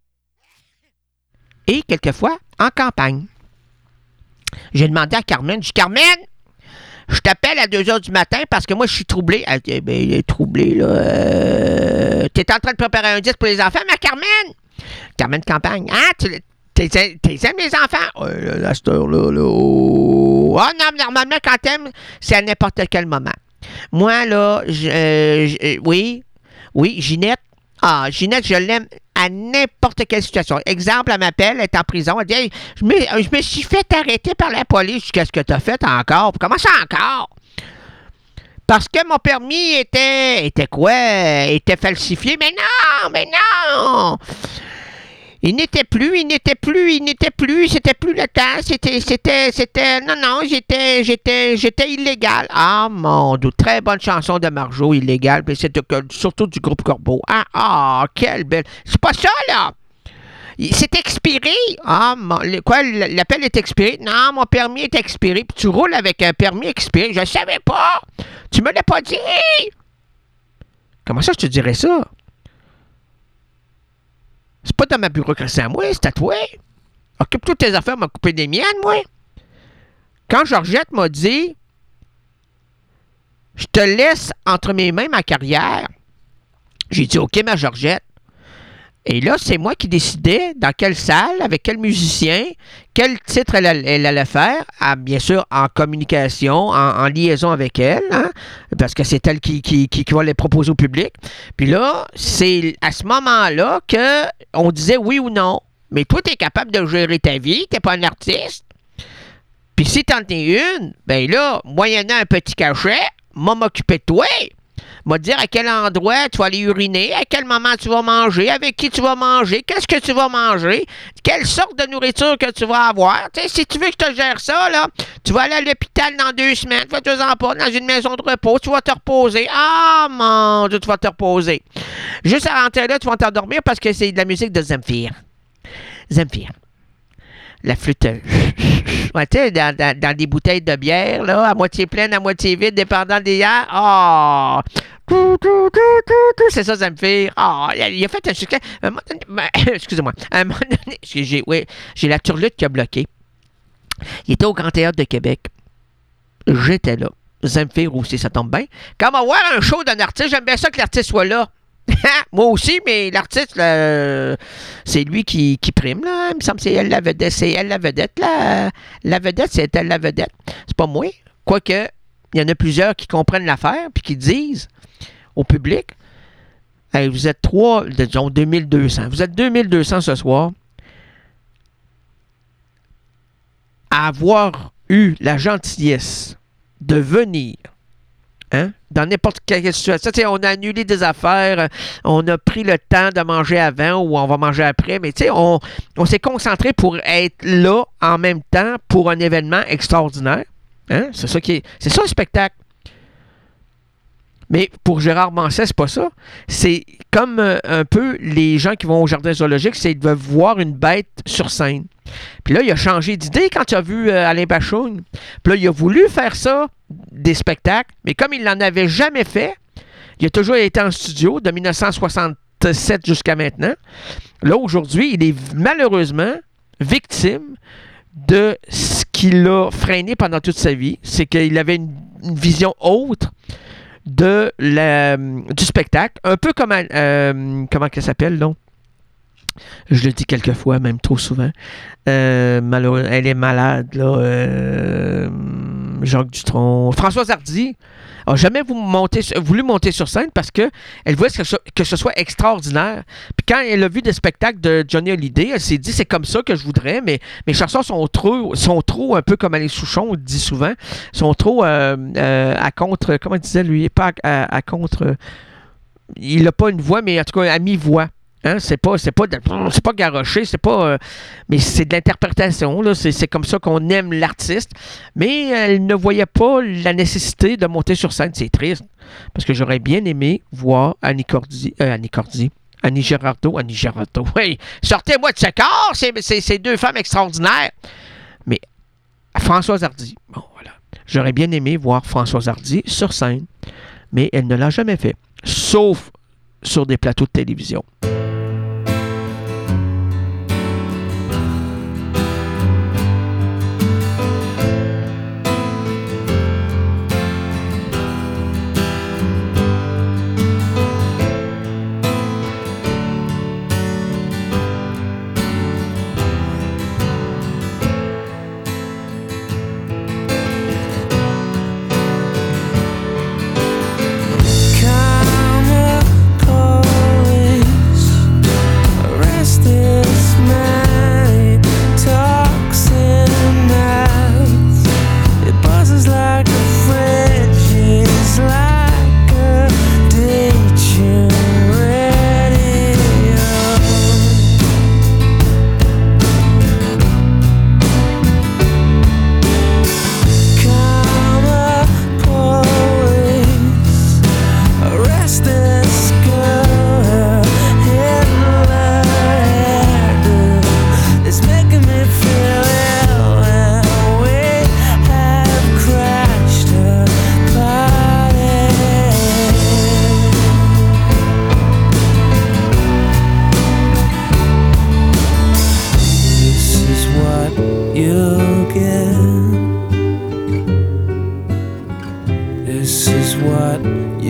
et quelquefois en campagne. J'ai demandé à Carmen, je dis, Carmen, je t'appelle à deux heures du matin parce que moi, je suis troublé. Elle dit, ben, il est troublé, là. Euh, t'es en train de préparer un disque pour les enfants, ma Carmen? Carmen Campagne, hein? Tu T'es, t'es aimes les enfants? Euh, là, à cette heure-là, là. Oh, oh non, normalement, quand t'aimes, c'est à n'importe quel moment. Moi, là, je, euh, je, oui, oui, Ginette. Ah, Ginette, je l'aime à n'importe quelle situation. Exemple, elle m'appelle, elle est en prison. Elle dit, hey, je, me, je me suis fait arrêter par la police. Je dis, qu'est-ce que t'as fait encore? Comment ça encore? Parce que mon permis était, était quoi? Était falsifié. Mais non, mais non! Il n'était plus, il n'était plus, il n'était plus, c'était plus le temps, c'était, c'était, c'était, non, non, j'étais, j'étais, j'étais illégal. Ah, mon Dieu, très bonne chanson de Marjo, Illégal, puis c'est surtout du groupe Corbeau. Ah, ah, quelle belle, c'est pas ça, là. C'est expiré. Ah, mon, quoi, l'appel est expiré? Non, mon permis est expiré, puis tu roules avec un permis expiré, je savais pas. Tu me l'as pas dit. Comment ça, je te dirais ça? C'est pas dans ma bureaucratie à moi, c'est à toi. Occupe-toi de tes affaires, m'a coupé des miennes, moi. Quand Georgette m'a dit, je te laisse entre mes mains ma carrière, j'ai dit, OK, ma Georgette. Et là, c'est moi qui décidais dans quelle salle, avec quel musicien, quel titre elle, elle allait faire, à, bien sûr en communication, en, en liaison avec elle, hein, parce que c'est elle qui, qui, qui, qui va les proposer au public. Puis là, c'est à ce moment-là qu'on disait oui ou non. Mais toi, tu es capable de gérer ta vie, tu n'es pas un artiste. Puis si tu en es une, ben là, moyennant un petit cachet, moi m'occuper de toi. M'a dire à quel endroit tu vas aller uriner, à quel moment tu vas manger, avec qui tu vas manger, qu'est-ce que tu vas manger, quelle sorte de nourriture que tu vas avoir. Tu sais, si tu veux que je te gère ça, là, tu vas aller à l'hôpital dans deux semaines, fais-toi-en pas, dans une maison de repos, tu vas te reposer. Ah, mon Dieu, tu vas te reposer. Juste à rentrer là, tu vas t'endormir parce que c'est de la musique de Zemfir. Zemfir. La flûte. Ouais, tu sais, dans, dans, dans des bouteilles de bière, là, à moitié pleine, à moitié vide, dépendant des airs. Oh! C'est ça, Zemfir. Oh, il a, il a fait un succès. Un moment donné, ben, excusez-moi. Un moment donné, j'ai, oui, j'ai la turlute qui a bloqué. Il était au Grand Théâtre de Québec. J'étais là. Zemfir aussi, ça tombe bien. Quand on va voir un show d'un artiste, j'aime bien ça que l'artiste soit là. Moi aussi, mais l'artiste, là, c'est lui qui, qui prime, là. Il me semble que c'est elle la vedette. C'est elle la vedette, là. La vedette, c'est elle la vedette. C'est pas moi. Quoique, il y en a plusieurs qui comprennent l'affaire puis qui disent au public, hey, vous êtes trois, disons deux mille deux cents. Vous êtes deux mille deux cents ce soir à avoir eu la gentillesse de venir. Hein? Dans n'importe quelle situation. On a annulé des affaires, on a pris le temps de manger avant ou on va manger après, mais on, on s'est concentré pour être là en même temps pour un événement extraordinaire. Hein? C'est ça qui est. C'est ça le spectacle. Mais pour Gérard Manset, c'est pas ça. C'est comme euh, un peu les gens qui vont au jardin zoologique, c'est de voir une bête sur scène. Puis là, il a changé d'idée quand il a vu euh, Alain Bachung. Puis là, il a voulu faire ça, des spectacles, mais comme il n'en avait jamais fait, il a toujours été en studio de dix-neuf cent soixante-sept jusqu'à maintenant. Là, aujourd'hui, il est malheureusement victime de ce qu'il a freiné pendant toute sa vie. C'est qu'il avait une, une vision autre de la, du spectacle, un peu comme euh, comment qu'elle s'appelle, non? Je le dis quelquefois, même trop souvent. Euh, malheureux, elle est malade, là. Euh, Jacques Dutronc. Françoise Hardy n'a jamais monté, voulu monter sur scène parce qu'elle voulait que ce, que ce soit extraordinaire. Puis quand elle a vu des spectacles de Johnny Hallyday, elle s'est dit c'est comme ça que je voudrais, mais mes chansons sont trop, sont trop un peu comme Alain Souchon, on dit souvent, sont trop euh, euh, à contre, comment il disait lui, pas à, à, à contre, il n'a pas une voix, mais en tout cas à mi-voix. Hein, c'est pas c'est pas de, c'est pas garoché, c'est pas euh, mais c'est de l'interprétation là, c'est, c'est comme ça qu'on aime l'artiste, mais elle ne voyait pas la nécessité de monter sur scène. C'est triste parce que j'aurais bien aimé voir Annie Cordy, euh, Annie Cordy, Annie Girardot, Annie Girardot. Oui, sortez-moi de ce corps, c'est, c'est, c'est deux femmes extraordinaires. Mais Françoise Hardy, bon voilà, j'aurais bien aimé voir Françoise Hardy sur scène, mais elle ne l'a jamais fait, sauf sur des plateaux de télévision. Come, chorus.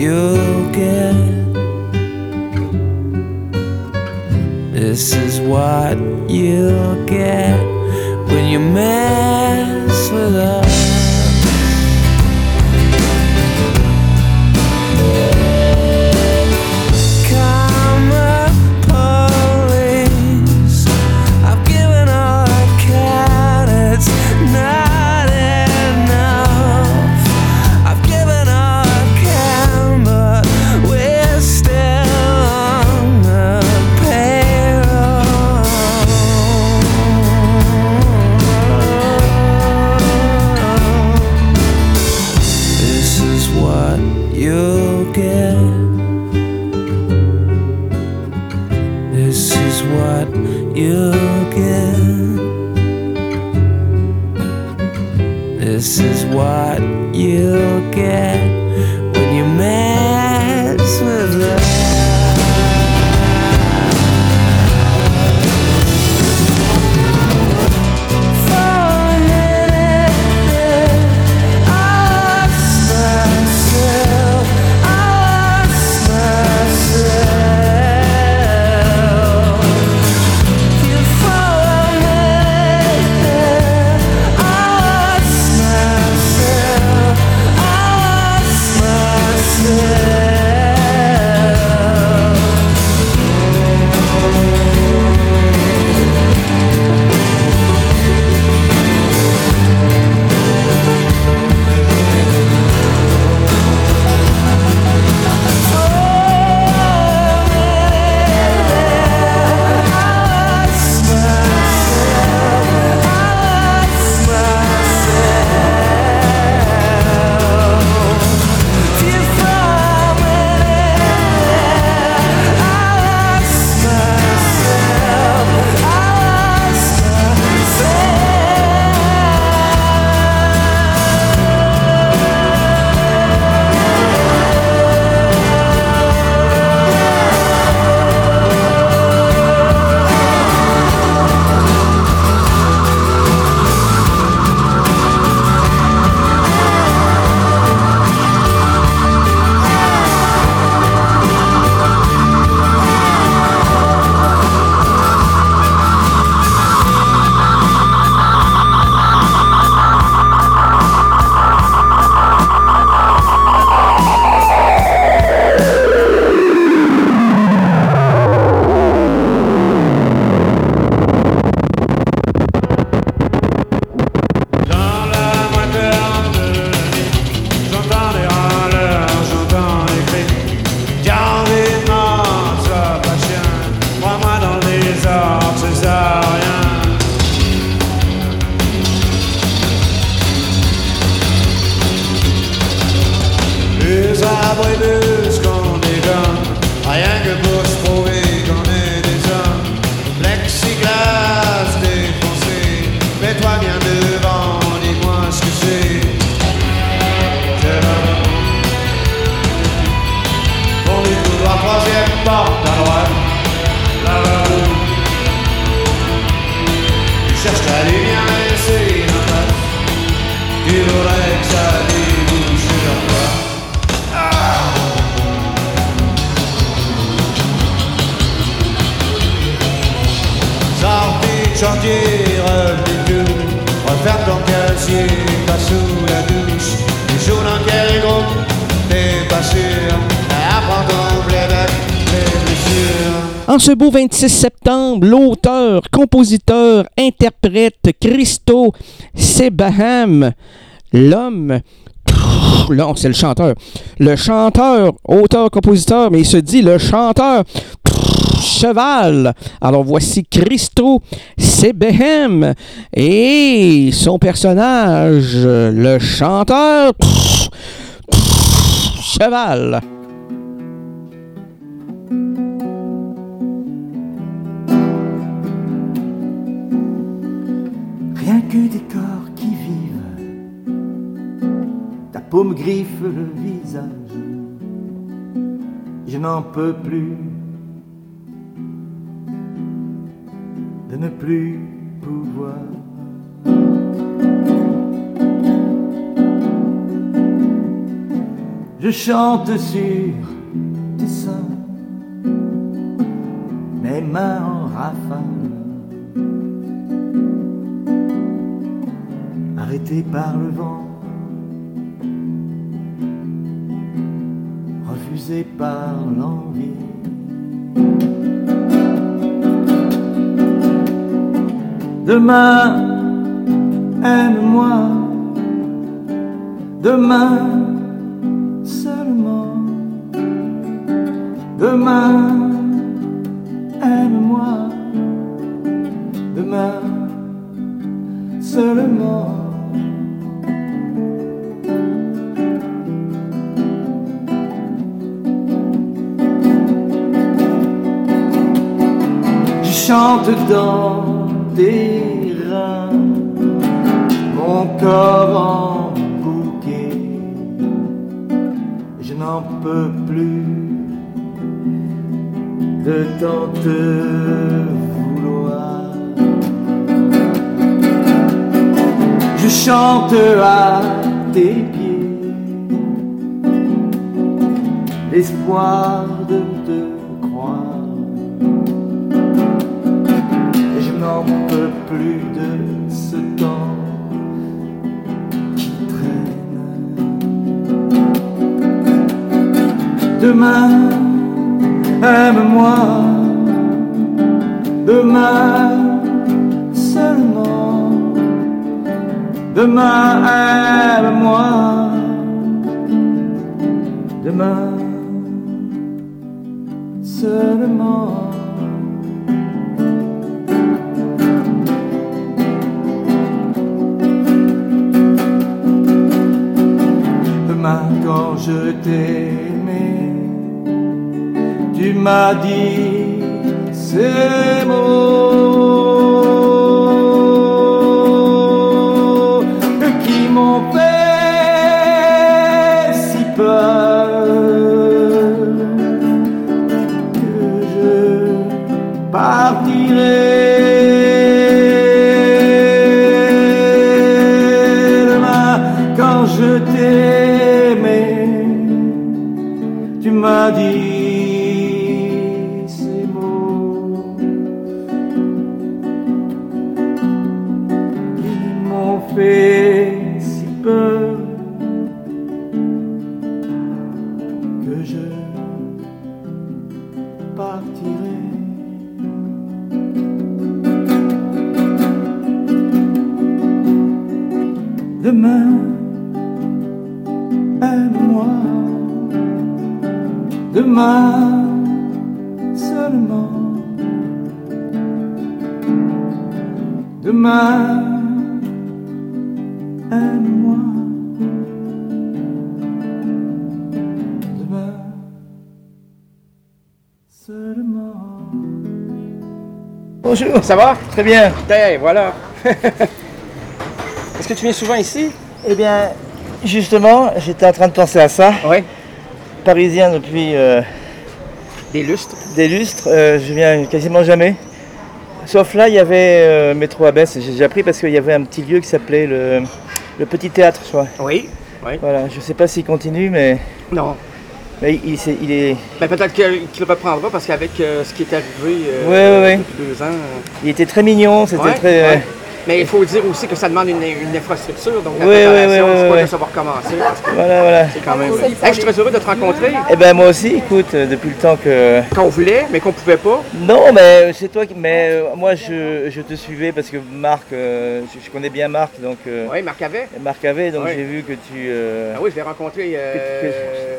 you'll get. This is what you'll get when you mess with us. This is what you'll get when you mess with us. En ce beau vingt-six septembre, l'auteur, compositeur, interprète Christo Sebaham, l'homme, là c'est le chanteur, le chanteur, auteur, compositeur, mais il se dit le chanteur cheval. Alors voici Christo Sebaham et son personnage, le chanteur cheval. Rien que des corps qui vivent, ta paume griffe le visage. Je n'en peux plus de ne plus pouvoir. Je je chante sur tes seins, mes mains en rafale, arrêté par le vent, refusé par l'envie. Demain, aime-moi, demain seulement, demain, aime-moi, demain seulement. Je chante dans tes reins, mon corps en bouquet, je n'en peux plus de tant te vouloir. Je chante à tes pieds, l'espoir de te croire. Je n'en peux plus de ce temps qui traîne. Demain, aime-moi, demain seulement, demain aime-moi, demain seulement. Quand je t'aimais, tu m'as dit ces mots qui m'ont fait si peur que je partirai. Demain, quand je t'aimais, tu m'as dit ces mots qui m'ont fait si peur que je partirai. Demain, aime-moi, demain seulement, demain aime-moi, demain seulement. Bonjour, ça va? Très bien. Hey, voilà. Est-ce que tu viens souvent ici? Eh bien, justement, j'étais en train de penser à ça. Oui. Parisien depuis euh, Des lustres. des lustres, euh, je viens quasiment jamais. Sauf là, il y avait euh, métro Abbesse, j'ai déjà pris parce qu'il y avait un petit lieu qui s'appelait le, le Petit Théâtre, je crois. Oui. Oui. Voilà, je sais pas s'il continue, mais, Non. mais il, il, c'est- il est, Ben, peut-être que- qu'il le reprendra parce qu'avec euh, ce qui est arrivé euh, Ouais, ouais, ouais. depuis deux ans. euh, il était très mignon, c'était ouais, très. ouais. Mais il faut dire aussi que ça demande une, une infrastructure, donc la Ouais, ouais, préparation, ouais, ouais, c'est pas ouais. de savoir commencer. Parce que Voilà, voilà. c'est quand même. Hey, je suis très heureux de te rencontrer. Eh ben moi aussi, écoute, euh, depuis le temps que. Qu'on voulait, mais qu'on pouvait pas. Non, mais c'est toi qui. Mais euh, moi, je, je te suivais parce que Marc, euh, je, je connais bien Marc, donc. euh, Oui, Marc avait. Marc avait, donc Ouais. j'ai vu que tu. euh, Ah oui, je l'ai rencontré euh, Que-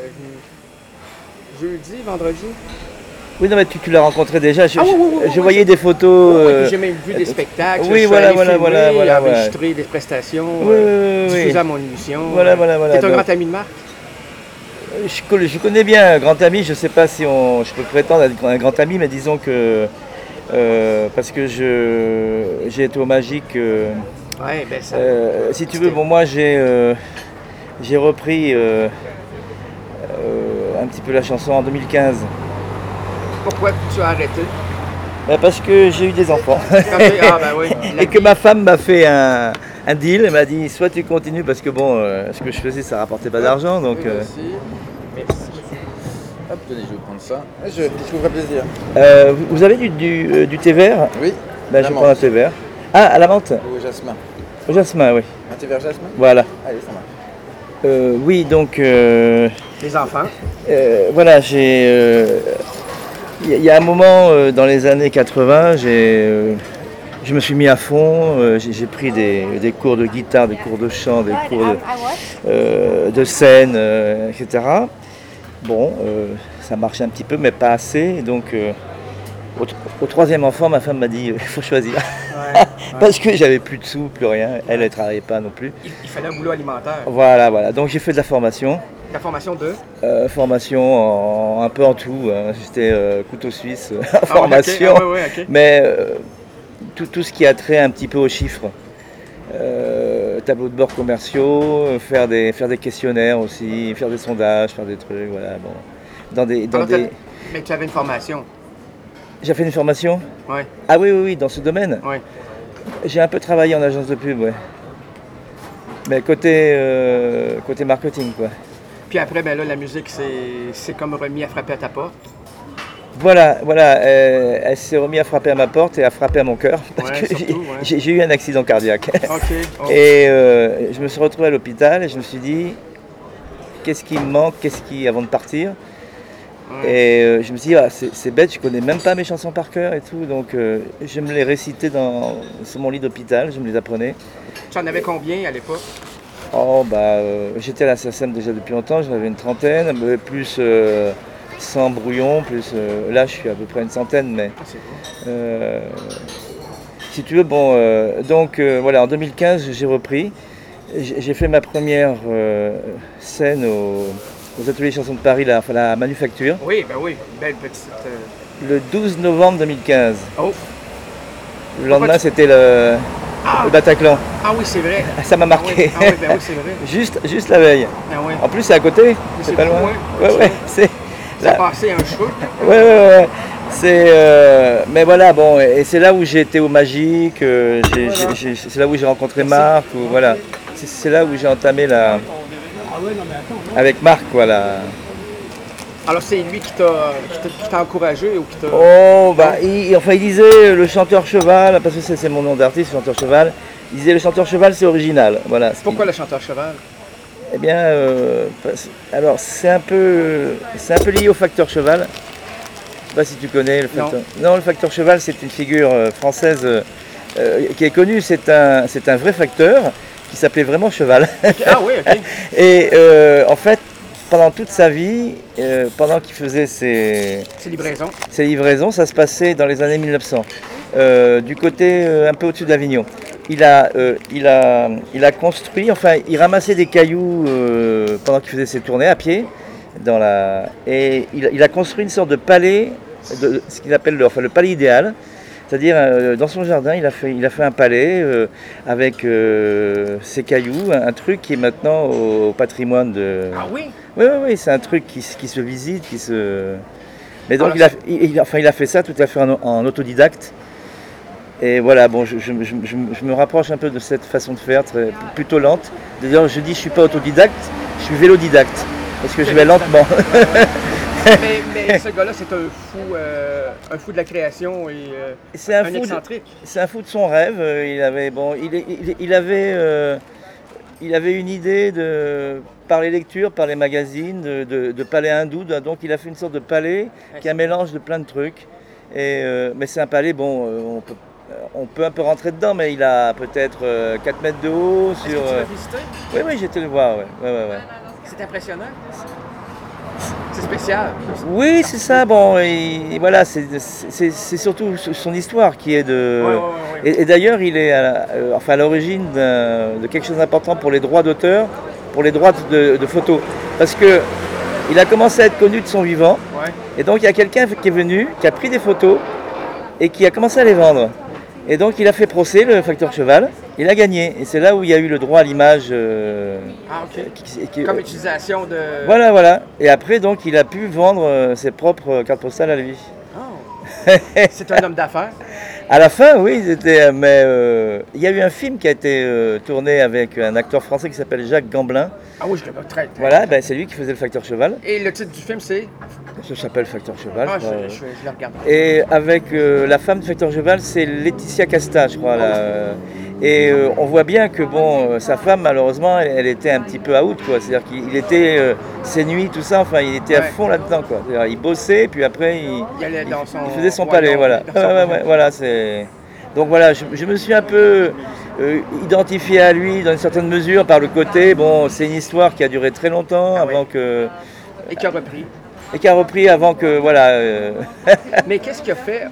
jeudi, vendredi. Oui, non, mais tu, tu l'as rencontré déjà. Je, Ah oui, oui, oui, je oui, voyais oui. des photos. Ouais, euh, puis j'ai même vu des spectacles. oui, je suis voilà, allé voilà, filmer, voilà, voilà, voilà. enregistrer des prestations, Oui, euh, oui, oui, diffuser oui. à mon émission. Voilà, voilà, voilà. T'es un donc, grand ami de Marc? je, connais- je connais bien un grand ami. Je sais pas si on, je peux prétendre être un grand ami, mais disons que euh, parce que je j'ai été au Magique. euh, Ouais, ben ça. euh, si tu veux, C'était- bon, moi j'ai euh, j'ai repris euh, euh, un petit peu la chanson en deux mille quinze. Pourquoi tu as arrêté? Bah, parce que j'ai eu des enfants. Quand t'es- ah, ben oui. La Et que ma femme m'a fait un, un deal, elle m'a dit soit tu continues parce que bon, euh, ce que je faisais ça rapportait pas d'argent, donc Oui, euh, aussi. Hop, tenez, je vais vous prendre ça. Je, je vous ferai plaisir. Euh, vous- vous avez du, du, euh, du thé vert? Oui. Ben, la je vais menthe. prendre un thé vert. Ah, à la menthe? Ou au jasmin. Au jasmin, oui. Un thé vert jasmin? Voilà. Allez, ça marche. Euh, oui, donc... euh, Les enfants. Euh, voilà, j'ai. euh, Il y, y a un moment euh, dans les années quatre-vingts, j'ai, euh, je me suis mis à fond. euh, j'ai, j'ai pris des, des cours de guitare, des cours de chant, des cours de, euh, de scène, euh, et cetera. Bon, euh, ça marchait un petit peu, mais pas assez. Et donc, euh, au, tr- au troisième enfant, ma femme m'a dit il faut choisir. Ouais, ouais. Parce que j'avais plus de sous, plus rien. Elle, elle ne travaillait pas non plus. Il, il fallait un boulot alimentaire. Voilà, voilà. Donc, j'ai fait de la formation. La formation de. Euh, formation en- un peu en tout, hein. J'étais euh, couteau suisse, euh, Ah, formation, ouais, ok. Ah, ouais, ouais, ok. mais euh, tout, tout ce qui a trait un petit peu aux chiffres, euh, tableaux de bord commerciaux, euh, faire des, faire des questionnaires aussi, faire des sondages, faire des trucs, voilà, bon. Dans des, dans Alors, des... t'as- Mais tu avais une formation. J'ai fait une formation? Ouais, Ah oui, oui, oui, dans ce domaine. ouais. J'ai un peu travaillé en agence de pub, ouais. Mais côté, euh, côté marketing, quoi. Puis après, ben là, la musique, c'est, c'est comme remis à frapper à ta porte. Voilà, voilà, euh, elle s'est remise à frapper à ma porte et à frapper à mon cœur. Parce Ouais, que surtout, j'ai, ouais. j'ai- j'ai eu un accident cardiaque. OK. Oh. Et euh, je me suis retrouvé à l'hôpital et je me suis dit, qu'est-ce qui me manque, qu'est-ce qui, avant de partir. Ouais. Et euh, je me suis dit, ah, c'est, c'est bête, je connais même pas mes chansons par cœur et tout. Donc euh, je me les récitais dans, sur mon lit d'hôpital, je me les apprenais. Tu en avais combien à l'époque? Oh, bah, euh, j'étais à la S A C E M déjà depuis longtemps, j'en avais une trentaine, mais plus euh, cent brouillons, plus euh, là je suis à peu près une centaine, mais Ah, c'est bon. euh, si tu veux, bon, euh, donc euh, voilà, en deux mille quinze j'ai repris, j'ai, j'ai fait ma première euh, scène au- aux Ateliers Chansons de Paris, la, enfin, la Manufacture, Oui, ben oui. Belle petite. euh, le douze novembre deux mille quinze. Oh! Le lendemain Pourquoi tu- c'était le, Ah! le Bataclan, Ah oui, c'est vrai. ça m'a Ah marqué, oui, ah oui, ben oui, c'est vrai. juste, juste la veille. Ah oui. En plus c'est à côté, c'est c'est pas pas loin. loin. Ouais, ouais, c'est... Ça là- passait un cheveu. Ouais, ouais, ouais. C'est, euh, mais voilà, bon, et c'est là où j'ai été au Magique, euh, j'ai- Voilà. j'ai- j'ai- c'est là où j'ai rencontré Marc, ou, voilà. C'est, c'est là où j'ai entamé la... Avec Marc, voilà. Alors, c'est lui qui t'a, qui t'a, qui t'a encouragé ou qui t'a. Oh, bah, il, enfin, il disait le chanteur cheval, parce que c'est, c'est mon nom d'artiste, chanteur cheval. Il disait le chanteur cheval, c'est original, voilà. Ce Pourquoi qui- le chanteur cheval? Eh bien, euh, parce- alors c'est un peu, c'est un peu lié au facteur cheval. Je sais pas si tu connais le Non. facteur. Non, le facteur cheval, c'est une figure euh, française euh, euh, qui est connue. C'est un, c'est un vrai facteur qui s'appelait vraiment Cheval. Ah oui, OK. Et euh, en fait, pendant toute sa vie, euh, pendant qu'il faisait ses, C'est livraison. ses livraisons, ça se passait dans les années mille neuf cents, euh, du côté euh, un peu au-dessus de l'Avignon. Il a, euh, il, a, il a construit, enfin, il ramassait des cailloux euh, pendant qu'il faisait ses tournées à pied, dans la, et il, il a construit une sorte de palais, de, ce qu'il appelle le, enfin, le palais idéal. C'est-à-dire, euh, dans son jardin, il a fait, il a fait un palais euh, avec euh, ses cailloux, un, un truc qui est maintenant au, patrimoine de... Ah oui? Oui, oui, oui, c'est un truc qui, se- qui se visite, qui se... Mais donc, Alors, il, a, il, il- enfin, il a fait ça tout à fait en, en autodidacte. Et voilà, bon, je, je- je- je- je me rapproche un peu de cette façon de faire, très, plutôt lente. D'ailleurs, je dis je ne suis pas autodidacte, je suis vélodidacte, parce que je vais lentement. mais, mais ce gars-là, c'est un fou, euh, un fou de la création et euh, C'est un, un fou de, excentrique. c'est un fou de son rêve. euh, Il avait, bon, il, est- il, il avait, euh, il avait une idée de, par les lectures, par les magazines, de, de- de palais hindou. de- Donc, il a fait une sorte de palais qui est un mélange de plein de trucs. Et, euh, mais c'est un palais, bon, euh, on peut, on peut un peu rentrer dedans, mais il a peut-être euh, quatre mètres de haut. Est-ce que Sur, tu euh, l'as visité? Oui, oui, j'ai été le voir. Ouais. Ouais, ouais, ouais. C'est impressionnant. C'est spécial. Oui, c'est ça. Bon, et voilà, c'est, c'est, c'est surtout son histoire qui est de. Ouais, ouais, ouais, ouais. Et, et d'ailleurs, il est à, la- euh, enfin, à l'origine d'un- de quelque chose d'important pour les droits d'auteur, pour les droits de, de photos. Parce que il a commencé à être connu de son vivant. Ouais. Et donc, il y a quelqu'un qui est venu, qui a pris des photos et qui a commencé à les vendre. Et donc, il a fait procès, le facteur cheval. Il a gagné. Et c'est là où il y a eu le droit à l'image. euh, Ah, OK. qui- qui- Comme utilisation de. Voilà, voilà. Et après, donc, il a pu vendre euh, ses propres cartes postales à lui. Oh. C'est un homme d'affaires. À la fin, oui, c'était, mais euh, il y a eu un film qui a été euh, tourné avec un acteur français qui s'appelle Jacques Gamblin. Ah oui, je le vois très, très Voilà, ben, c'est lui qui faisait le facteur cheval. Et le titre du film, c'est? Ça s'appelle Facteur Cheval. Ah, je, crois. je, je, je le regarde. Et avec euh, la femme du Facteur Cheval, c'est Laetitia Casta, je crois. Là. Et euh, on voit bien que bon, euh, sa femme, malheureusement, elle, elle était un petit peu out, quoi. C'est-à-dire qu'il était euh, ses nuits, tout ça. Enfin, il était à Ouais. fond là-dedans, quoi. C'est-à-dire, il bossait, puis après, il, Il allait dans son... il faisait son ouais, palais, dans- voilà. dans son- Ouais, ouais, ouais, voilà, c'est. Donc voilà, je, je me suis un peu euh, identifié à lui dans une certaine mesure par le côté. Bon, c'est une histoire qui a duré très longtemps Ah avant oui. que. Et qui a repris. Et qui a repris avant que, voilà. euh, Mais qu'est-ce qui a fait,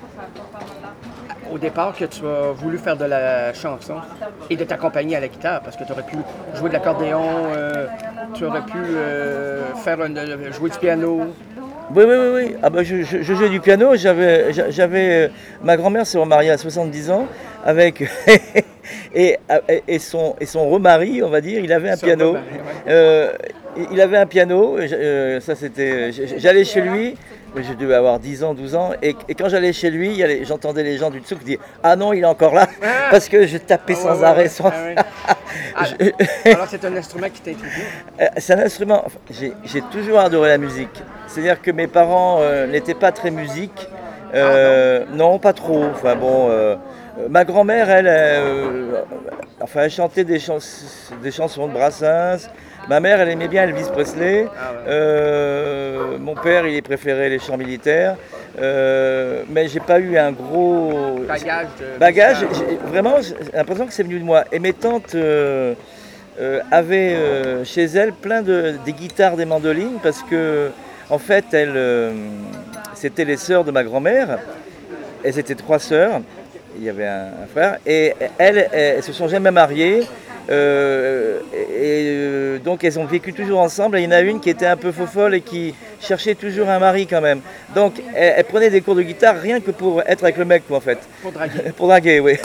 au départ, que tu as voulu faire de la chanson et de t'accompagner à la guitare? Parce que tu aurais pu jouer de l'accordéon, euh, tu aurais pu euh, faire un- euh, jouer du piano. Oui, oui, oui, oui. Ah bah, je, je, je jouais du piano. J'avais, j'a- j'avais, euh, ma grand-mère s'est remariée à soixante-dix ans avec et, et son et son remari, on va dire. Il avait un Son piano. remari, ouais. Euh, il avait un piano. euh, ça c'était. J'allais chez lui. Je devais avoir dix ans, douze ans. Et, et quand j'allais chez lui, il y avait- j'entendais les gens du dessous qui disaient « Ah non, il est encore là !» Ah. Parce que je tapais Ah, ouais, sans ouais, arrêt. ouais. Sans... Ah, ouais. Ah, Je- alors c'est un instrument qui t'intrigue. Euh, C'est un instrument, enfin, j'ai j'ai toujours adoré la musique. C'est-à-dire que mes parents euh, n'étaient pas très musique. Euh, non, pas trop. Enfin bon, euh, euh, ma grand-mère, elle, euh, enfin, elle chantait des, chans des chansons de Brassens. Ma mère, elle aimait bien Elvis Presley. Ah ouais. Euh, mon père, il préférait les chants militaires. Euh, mais j'ai pas eu un gros Bagage de... bagage. j'ai- Vraiment, j'ai l'impression que c'est venu de moi. Et mes tantes euh, euh, avaient euh, chez elles plein de des guitares, des mandolines, parce que en fait, elles, euh, c'était les sœurs de ma grand-mère. Elles étaient trois sœurs. Il y avait un, un frère. Et elles, elles, elles se sont jamais mariées. Euh, et euh, donc elles ont vécu toujours ensemble. Et il y en a une qui était un peu faux-folle et qui cherchait toujours un mari quand même. Donc elle, elle prenait des cours de guitare rien que pour être avec le mec, quoi, en fait. Pour draguer. Pour draguer, oui.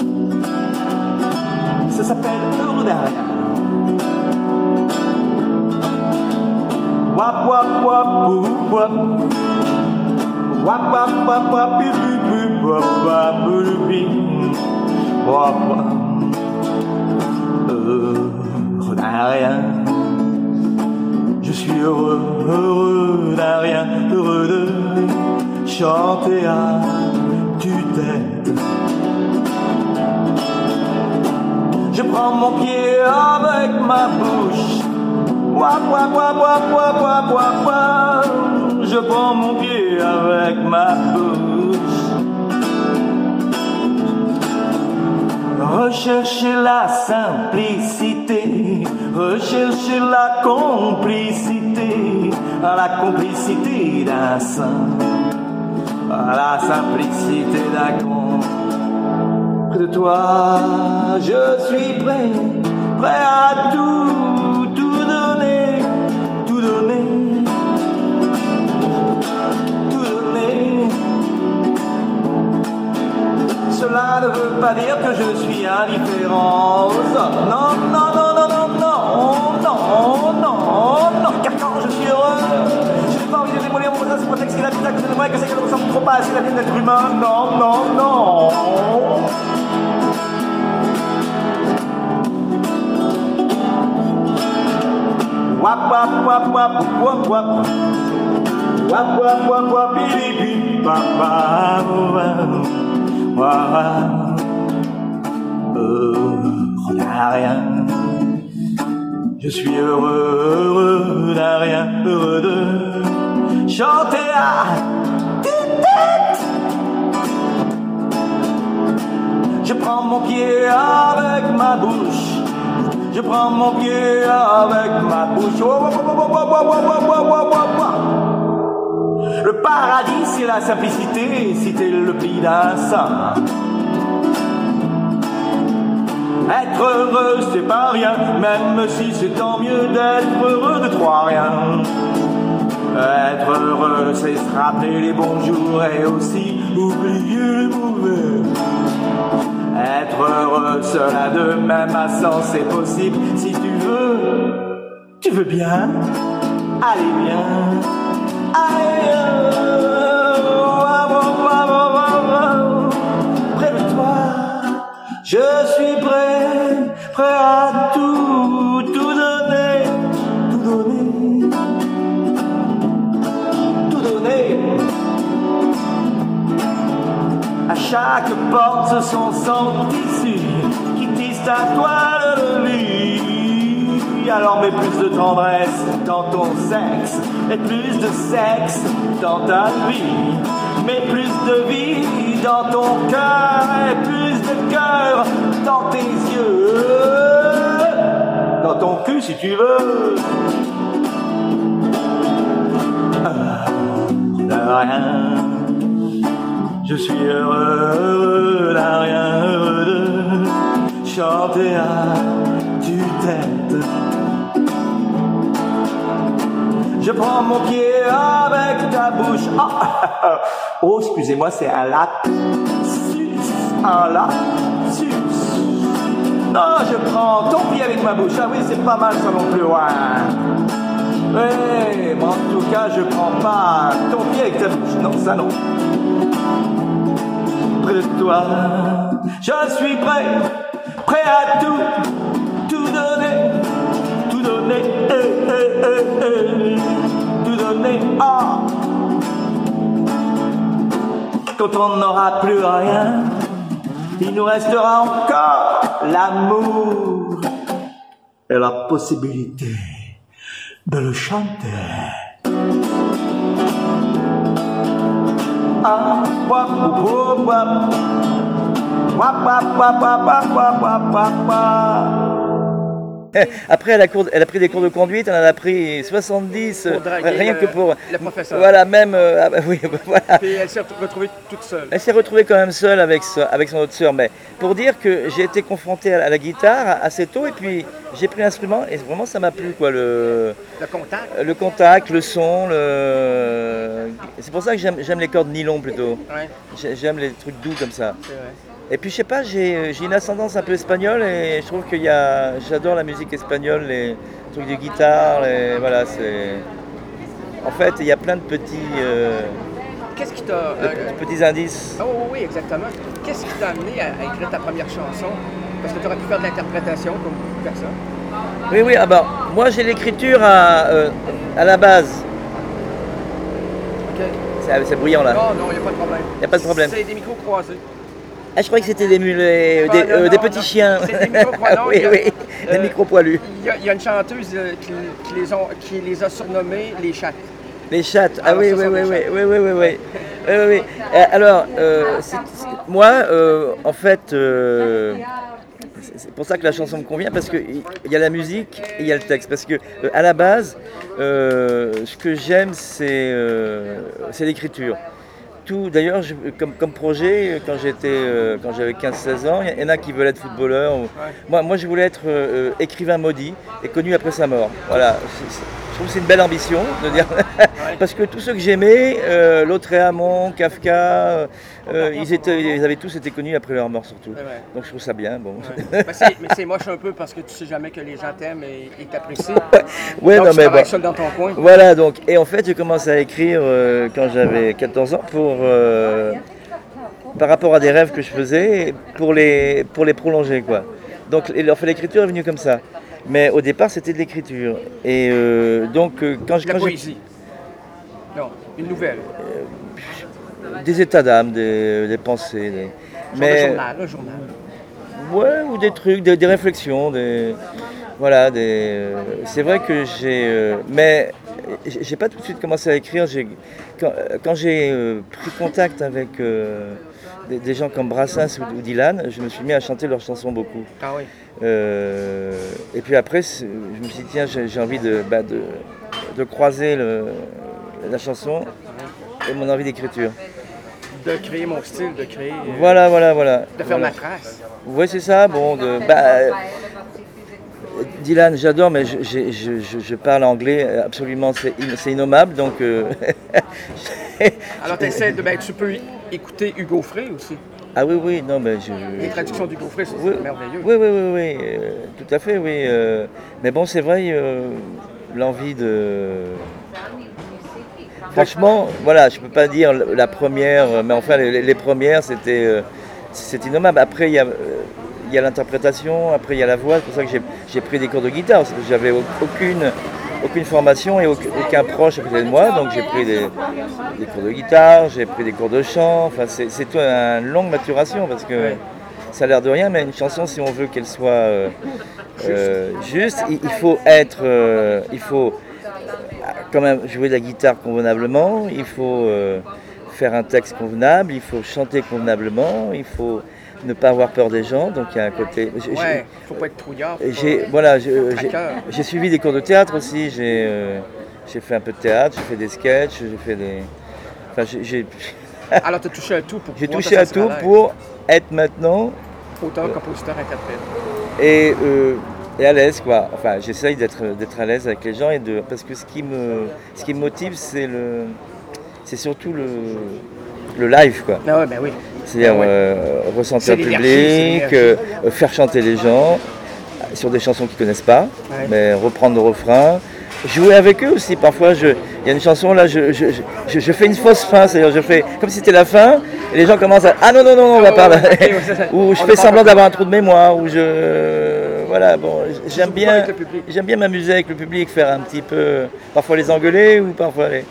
Ça s'appelle Heureux derrière. Wap wap wap wap wap. Wap wap wap wap pi pi pi wap wap pi pi. Wap wap. Heureux d'un rien. Je suis heureux, heureux d'un rien, heureux de chanter à tue-tête. Je prends mon pied avec ma bouche. Wap wap wap wap wap wap wap wap. Je prends mon pied avec ma bouche. Rechercher la simplicité, rechercher la complicité, la complicité d'un saint, la simplicité d'un con. Près de toi, je suis prêt, prêt à tout, tout donner, tout donner, tout donner. Cela ne veut pas dire que je suis indifférent aux hommes. Non, non, non, non, non, non, non, non, non. Car quand je suis heureux, je n'ai pas envie de démolir mon voisin sous prétexte qu'il habite à côté de moi et que c'est qu'elle ne ressemble trop pas à la vie d'être humain. Non, non, non. Wap wap wap wap wap wap. Wap wap wap wap bili bili wap wap wap. Wap. Heureux d'un rien. Je suis heureux, heureux d'un rien, heureux de chanter à tue-tête. Je prends mon pied avec ma bouche. Je prends mon pied avec ma bouche. Oh, oh, oh, oh, oh, oh, oh, oh, oh, oh, oh. Le paradis, c'est la simplicité, si t'es le pli d'un saint. Être heureux, c'est pas rien, même si c'est tant mieux d'être heureux de trois rien. Être heureux, c'est se rappeler les bons jours et aussi oublier les mauvais. Être heureux, cela de même à sens, c'est possible si tu veux. Tu veux bien? Allez bien. Allez bien. Près de toi, À chaque porte son sang tissu qui tisse ta toile de vie. Alors mets plus de tendresse dans ton sexe et plus de sexe dans ta vie. Mets plus de vie dans ton cœur et plus de cœur dans tes yeux. Dans ton cul si tu veux. Ah, de rien. Je suis heureux, heureux d'un rien, heureux de chanter à tue-tête. Je prends mon pied avec ta bouche. Oh, oh excusez-moi, c'est un lapsus, un lapsus. Non, je prends ton pied avec ma bouche. Ah oui, c'est pas mal ça non plus, ouais. Oui, mais en tout cas, je prends pas ton pied avec ta bouche. Non, ça non. Près de toi, je suis prêt, prêt à tout, tout donner, tout donner, eh, eh, eh, eh, tout donner, ah. Quand on n'aura plus rien, il nous restera encore l'amour et la possibilité de le chanter. Ah, wap, wap, wap, wap, wap, wap, wap, wap, wap, wap, wap. Après, elle a, cours, elle a pris des cours de conduite, elle en a pris soixante-dix, Pour draguer rien le, que pour... le professeur. Voilà, même... Euh, ah, oui, voilà. Puis elle s'est retrouvée toute seule. Elle s'est retrouvée quand même seule avec, avec son autre sœur, mais pour dire que j'ai été confronté à la, à la guitare assez tôt, et puis j'ai pris l'instrument, et vraiment ça m'a plu, quoi, le... Le contact. Le contact, le son, le... C'est pour ça que j'aime, j'aime les cordes nylon plutôt. Ouais. J'aime les trucs doux comme ça. C'est vrai. Et puis je sais pas, j'ai, j'ai une ascendance un peu espagnole et je trouve qu'il y a, j'adore la musique espagnole, les trucs de guitare, les, voilà, c'est... En fait, il y a plein de petits, euh, Qu'est-ce qui t'a... de euh, petits indices. Oh oui, exactement. Qu'est-ce qui t'a amené à, à écrire ta première chanson? Parce que tu aurais pu faire de l'interprétation comme beaucoup de personnes. Oui, oui, ah bah, moi j'ai l'écriture à, euh, à la base. OK. C'est, c'est bruyant là. Non, non, il n'y a pas de problème. Y a pas de problème. C'est des micros croisés. Ah, je croyais que c'était des mulets, Ah, des, non, euh, non, des non. petits chiens. C'est des micros croisés. oui, il y a- oui, des euh, micros poilus. Il y, a, il y a une chanteuse euh, qui, qui les ont, qui les a surnommés les chattes. Les chattes, ah, Ah, oui, ça oui, sont oui, des oui, chattes. oui, oui, oui, oui, oui, oui, oui. Euh, alors, euh, c'est- c'est- moi, euh, en fait, euh, c'est c'est pour ça que la chanson me convient, parce qu'il y a la musique et il y a le texte. Parce que, euh, à la base, euh, ce que j'aime, c'est euh, c'est l'écriture. Tout, d'ailleurs, je- comme, comme projet, quand j'étais, euh, quand j'avais quinze seize ans, il y en a qui veulent être footballeurs. ou- Moi, moi, je voulais être euh, euh, écrivain maudit et connu après sa mort. Voilà. C'est- c'est- Je trouve que c'est une belle ambition de dire. Parce que tous ceux que j'aimais, euh, Lautréamont, Kafka, euh, euh, ils, étaient, ils avaient tous été connus après leur mort surtout. Ouais, ouais. Donc je trouve ça bien. Bon. Ouais. mais c'est, mais c'est moche un peu parce que tu sais jamais que les gens t'aiment et, et t'apprécient. Ouais, Donc non, tu mais travailles bon. seul dans ton coin. Voilà, donc, et en fait, j'ai commencé à écrire euh, quand j'avais quatorze ans pour, euh, par rapport à des rêves que je faisais, pour les, pour les prolonger, quoi. Donc, et, en fait, l'écriture est venue comme ça. Mais au départ, c'était de l'écriture. Et euh, donc, euh, quand, je- La quand j'ai poésie. Non, une nouvelle. des états d'âme, des, des pensées, des- Genre un journal, un journal. ouais, ou des trucs, des, des réflexions, des, voilà, des. euh, c'est vrai que j'ai, euh, mais j'ai j'ai pas tout de suite commencé à écrire. J'ai, quand, quand j'ai euh, pris contact avec euh, des, des gens comme Brassens ou, ou Dylan, je me suis mis à chanter leurs chansons beaucoup. Ah oui. Euh, et puis après, c'est- je me suis dit tiens, j'ai, j'ai envie de, bah, de, de croiser le, la chanson et mon envie d'écriture. De créer mon style, de créer. euh, Voilà, voilà, voilà. De faire Voilà. ma trace. Oui, c'est ça. Bon, de, bah, euh, Dylan, j'adore, mais je, je- je- je- je parle anglais absolument, c'est, in- c'est innommable, donc. euh, Alors t'essaies de. Ben, tu peux écouter Hugo Frey aussi. ah oui, oui, non, mais je. Les traductions d'Hugo Frey, c'est Oui, merveilleux. oui, oui, oui, oui, euh, tout à fait, oui. euh, mais bon, c'est vrai, euh, l'envie de. Franchement, voilà, je peux pas dire la première, mais enfin, les, les premières, c'était, euh, c'est innommable. Après, il y a, euh, il y a l'interprétation, après, il y a la voix. C'est pour ça que j'ai, j'ai pris des cours de guitare, parce que j'avais au- aucune, aucune formation et aucun, aucun proche à côté de moi, donc j'ai pris des, des cours de guitare, j'ai pris des cours de chant, enfin c'est, c'est toute une longue maturation parce que Ouais. ça a l'air de rien, mais une chanson, si on veut qu'elle soit euh, euh, juste, il, il faut être, euh, il faut quand même jouer de la guitare convenablement, il faut euh, faire un texte convenable, il faut chanter convenablement, il faut ne pas avoir peur des gens, donc il y a un côté... j'ai- Ouais, faut pas être trouillard. faut j'ai, pas- voilà, j'ai, j'ai, traqueur. j'ai suivi des cours de théâtre aussi, j'ai, euh, j'ai fait un peu de théâtre, j'ai fait des sketchs, j'ai fait des... Enfin, j'ai, j'ai, Alors, tu as touché à tout pour j'ai pouvoir touché te à sentir tout l'aise. pour être maintenant Auteur, compositeur, interprète. et, euh, et à l'aise, quoi. Enfin, j'essaye d'être, d'être à l'aise avec les gens et de... Parce que ce qui me, ce qui me motive, c'est le... C'est surtout le, le live, quoi. Ah ouais, ben oui. C'est-à-dire Ah ouais. euh, ressentir C'est le l'énergie, public, c'est l'énergie. euh, faire chanter les gens euh, sur des chansons qu'ils ne connaissent pas, Ouais. mais reprendre le refrain. Jouer avec eux aussi, parfois je, il y a une chanson là, je, je, je, je fais une fausse fin, c'est-à-dire je fais comme si c'était la fin, et les gens commencent à ah non non non, non on va Oh, pas là. ok, ouais, ça, ça. Ou je On fais est pas semblant encore- d'avoir un trou de mémoire, ou je voilà bon j'aime joues bien avec le public. j'aime bien m'amuser avec le public, faire un petit peu parfois les engueuler ou parfois les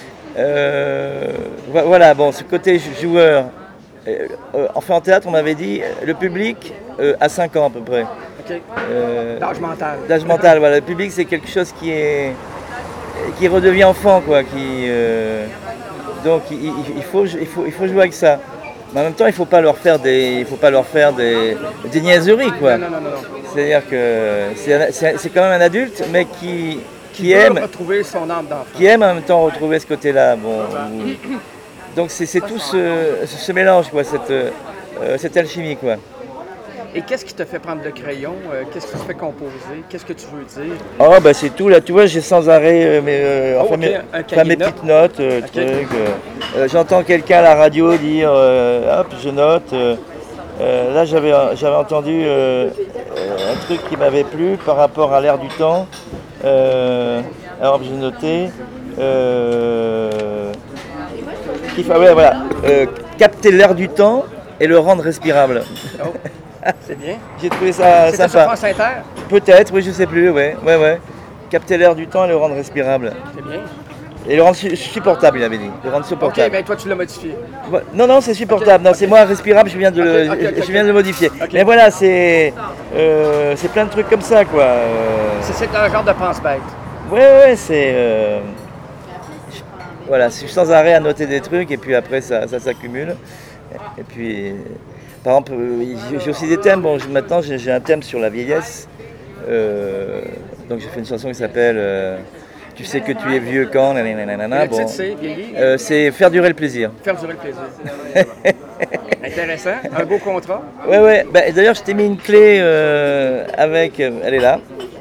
euh, vo- voilà bon ce côté joueur. Euh, euh, enfin en théâtre on m'avait dit euh, le public euh, à cinq ans à peu près. OK. Euh, L'âge mental. L'âge mental, voilà. Le public, c'est quelque chose qui est qui redevient enfant, quoi. Qui, euh, donc, il, il- il faut, il, faut, il faut jouer avec ça. Mais en même temps, il ne faut pas leur faire des, il faut pas leur faire des, des niaiseries, quoi. Non, non, non, non. C'est-à-dire que c'est, un- c'est, c'est quand même un adulte, mais qui, qui, Qui aime, veut retrouver son âme d'enfant. qui aime en même temps retrouver ce côté-là. Bon, où- donc c'est, c'est tout ce, ce- ce mélange, quoi, cette, euh, cette alchimie, quoi. Et qu'est-ce qui te fait prendre le crayon? Euh, Qu'est-ce qui te fait composer? Qu'est-ce que tu veux dire? Oh bah c'est tout là, tu vois j'ai sans arrêt euh, mes, euh, Oh, enfin, ok, mes, un enfin, cahier mes de notes. petites notes, euh, Ok. trucs. euh, euh, j'entends quelqu'un à la radio dire euh, hop je note. euh, euh, là j'avais, j'avais entendu euh, euh, un truc qui m'avait plu par rapport à l'air du temps. Euh, alors j'ai noté. Euh, qu'il fa- ouais, voilà, euh, capter l'air du temps et le rendre respirable. Oh, c'est bien. J'ai trouvé ça C'était sur sympa. France Inter? Peut-être, oui, je sais plus, ouais, ouais, ouais. Capter l'air du temps et le rendre respirable. C'est bien. Et le rendre su- supportable, il avait dit. Le rendre OK, supportable. ben toi, tu l'as modifié. Ouais, Non, non, c'est supportable. Ok, Non, c'est ok. moi respirable, je viens de, le, Ok, ok, ok, je viens de le modifier. Ok. Mais voilà, c'est, euh, c'est plein de trucs comme ça, quoi. Euh, C'est c'est un genre de pense-bête. ouais, ouais, ouais, c'est. euh, je- voilà, je suis sans arrêt à noter des trucs et puis après ça, ça s'accumule. Et puis, par exemple, euh, j'ai- j'ai aussi des thèmes. Bon, je- maintenant j'ai j'ai un thème sur la vieillesse. Euh, donc j'ai fait une chanson qui s'appelle euh, Tu sais que tu es vieux quand. nanana, Le bon. titre, c'est vieillir, Euh, c'est faire durer le plaisir. faire durer le plaisir. Intéressant. Un beau contrat. Ouais, ouais. Bah, d'ailleurs, je t'ai mis une clé euh, avec. euh, elle est là.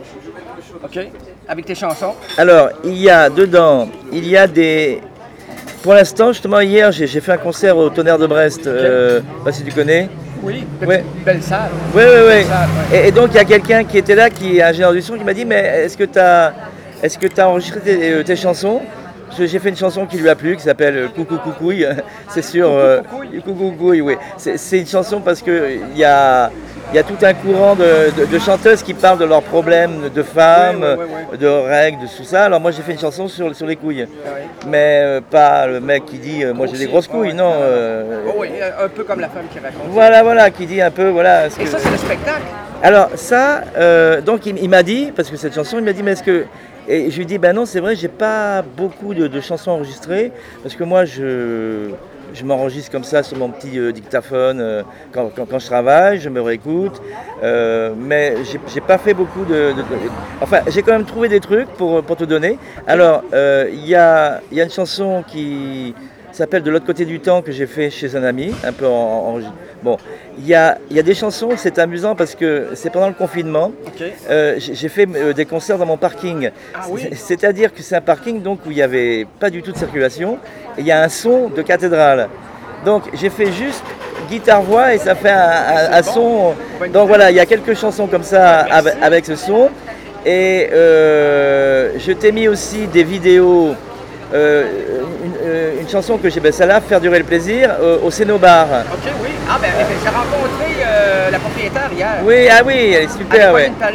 OK. Avec tes chansons. Alors, il y a dedans, il y a des. Pour l'instant, justement, hier, j'ai j'ai fait un concert au Tonnerre de Brest. Euh, je sais pas si tu connais. Oui. Ouais. Belle salle. Oui, oui, oui. Ça, ouais. Et, et donc, il y a quelqu'un qui était là, qui est ingénieur du son, qui m'a dit, mais est-ce que tu as, est-ce que tu as enregistré tes, euh, tes chansons? Parce que j'ai fait une chanson qui lui a plu, qui s'appelle euh, Coucou Coucouille. C'est sur... euh, Coucou Coucouille, oui. C'est c'est une chanson parce qu'il y a, il y a tout un courant de, de- de chanteuses qui parlent de leurs problèmes de femmes, Ouais, ouais, ouais, ouais. de règles, de tout ça. Alors moi, j'ai fait une chanson sur, sur les couilles. Ah oui. Mais euh, pas le mec qui dit, euh, moi j'ai des grosses Ouais, couilles, ouais. non. euh, Oh oui, un peu comme la femme qui raconte. Voilà, voilà, qui dit un peu, voilà. ce Et que- ça, c'est le spectacle. alors ça, euh, donc il, il m'a dit, parce que cette chanson, il m'a dit, mais est-ce que... Et je lui ai dit, ben non, c'est vrai, j'ai pas beaucoup de, de chansons enregistrées, parce que moi, je, je m'enregistre comme ça sur mon petit euh, dictaphone euh, quand, quand- quand je travaille, je me réécoute, euh, mais j'ai, j'ai pas fait beaucoup de... de- de- Enfin, j'ai quand même trouvé des trucs pour, pour te donner. Alors, euh, il y, a, il y a une chanson qui s'appelle De l'autre côté du temps que j'ai fait chez un ami, un peu en... en- bon, il y a, il y a des chansons, c'est amusant parce que c'est pendant le confinement. OK. Euh, j'ai j'ai fait euh, des concerts dans mon parking. Ah oui? C'est- C'est-à-dire que c'est un parking donc, où il n'y avait pas du tout de circulation. Et il y a un son de cathédrale. Donc j'ai fait juste guitare-voix et ça fait un, un- un son. Donc voilà, il y a quelques chansons comme ça avec, avec ce son. Et euh, je t'ai mis aussi des vidéos. euh, une, euh, une chanson que j'ai, ben celle-là, Faire durer le plaisir, euh, au Cénobar. OK, oui. Ah, ben, j'ai rencontré euh, la propriétaire hier. Oui, ah oui, elle est super, Avec ouais. Pauline Paris.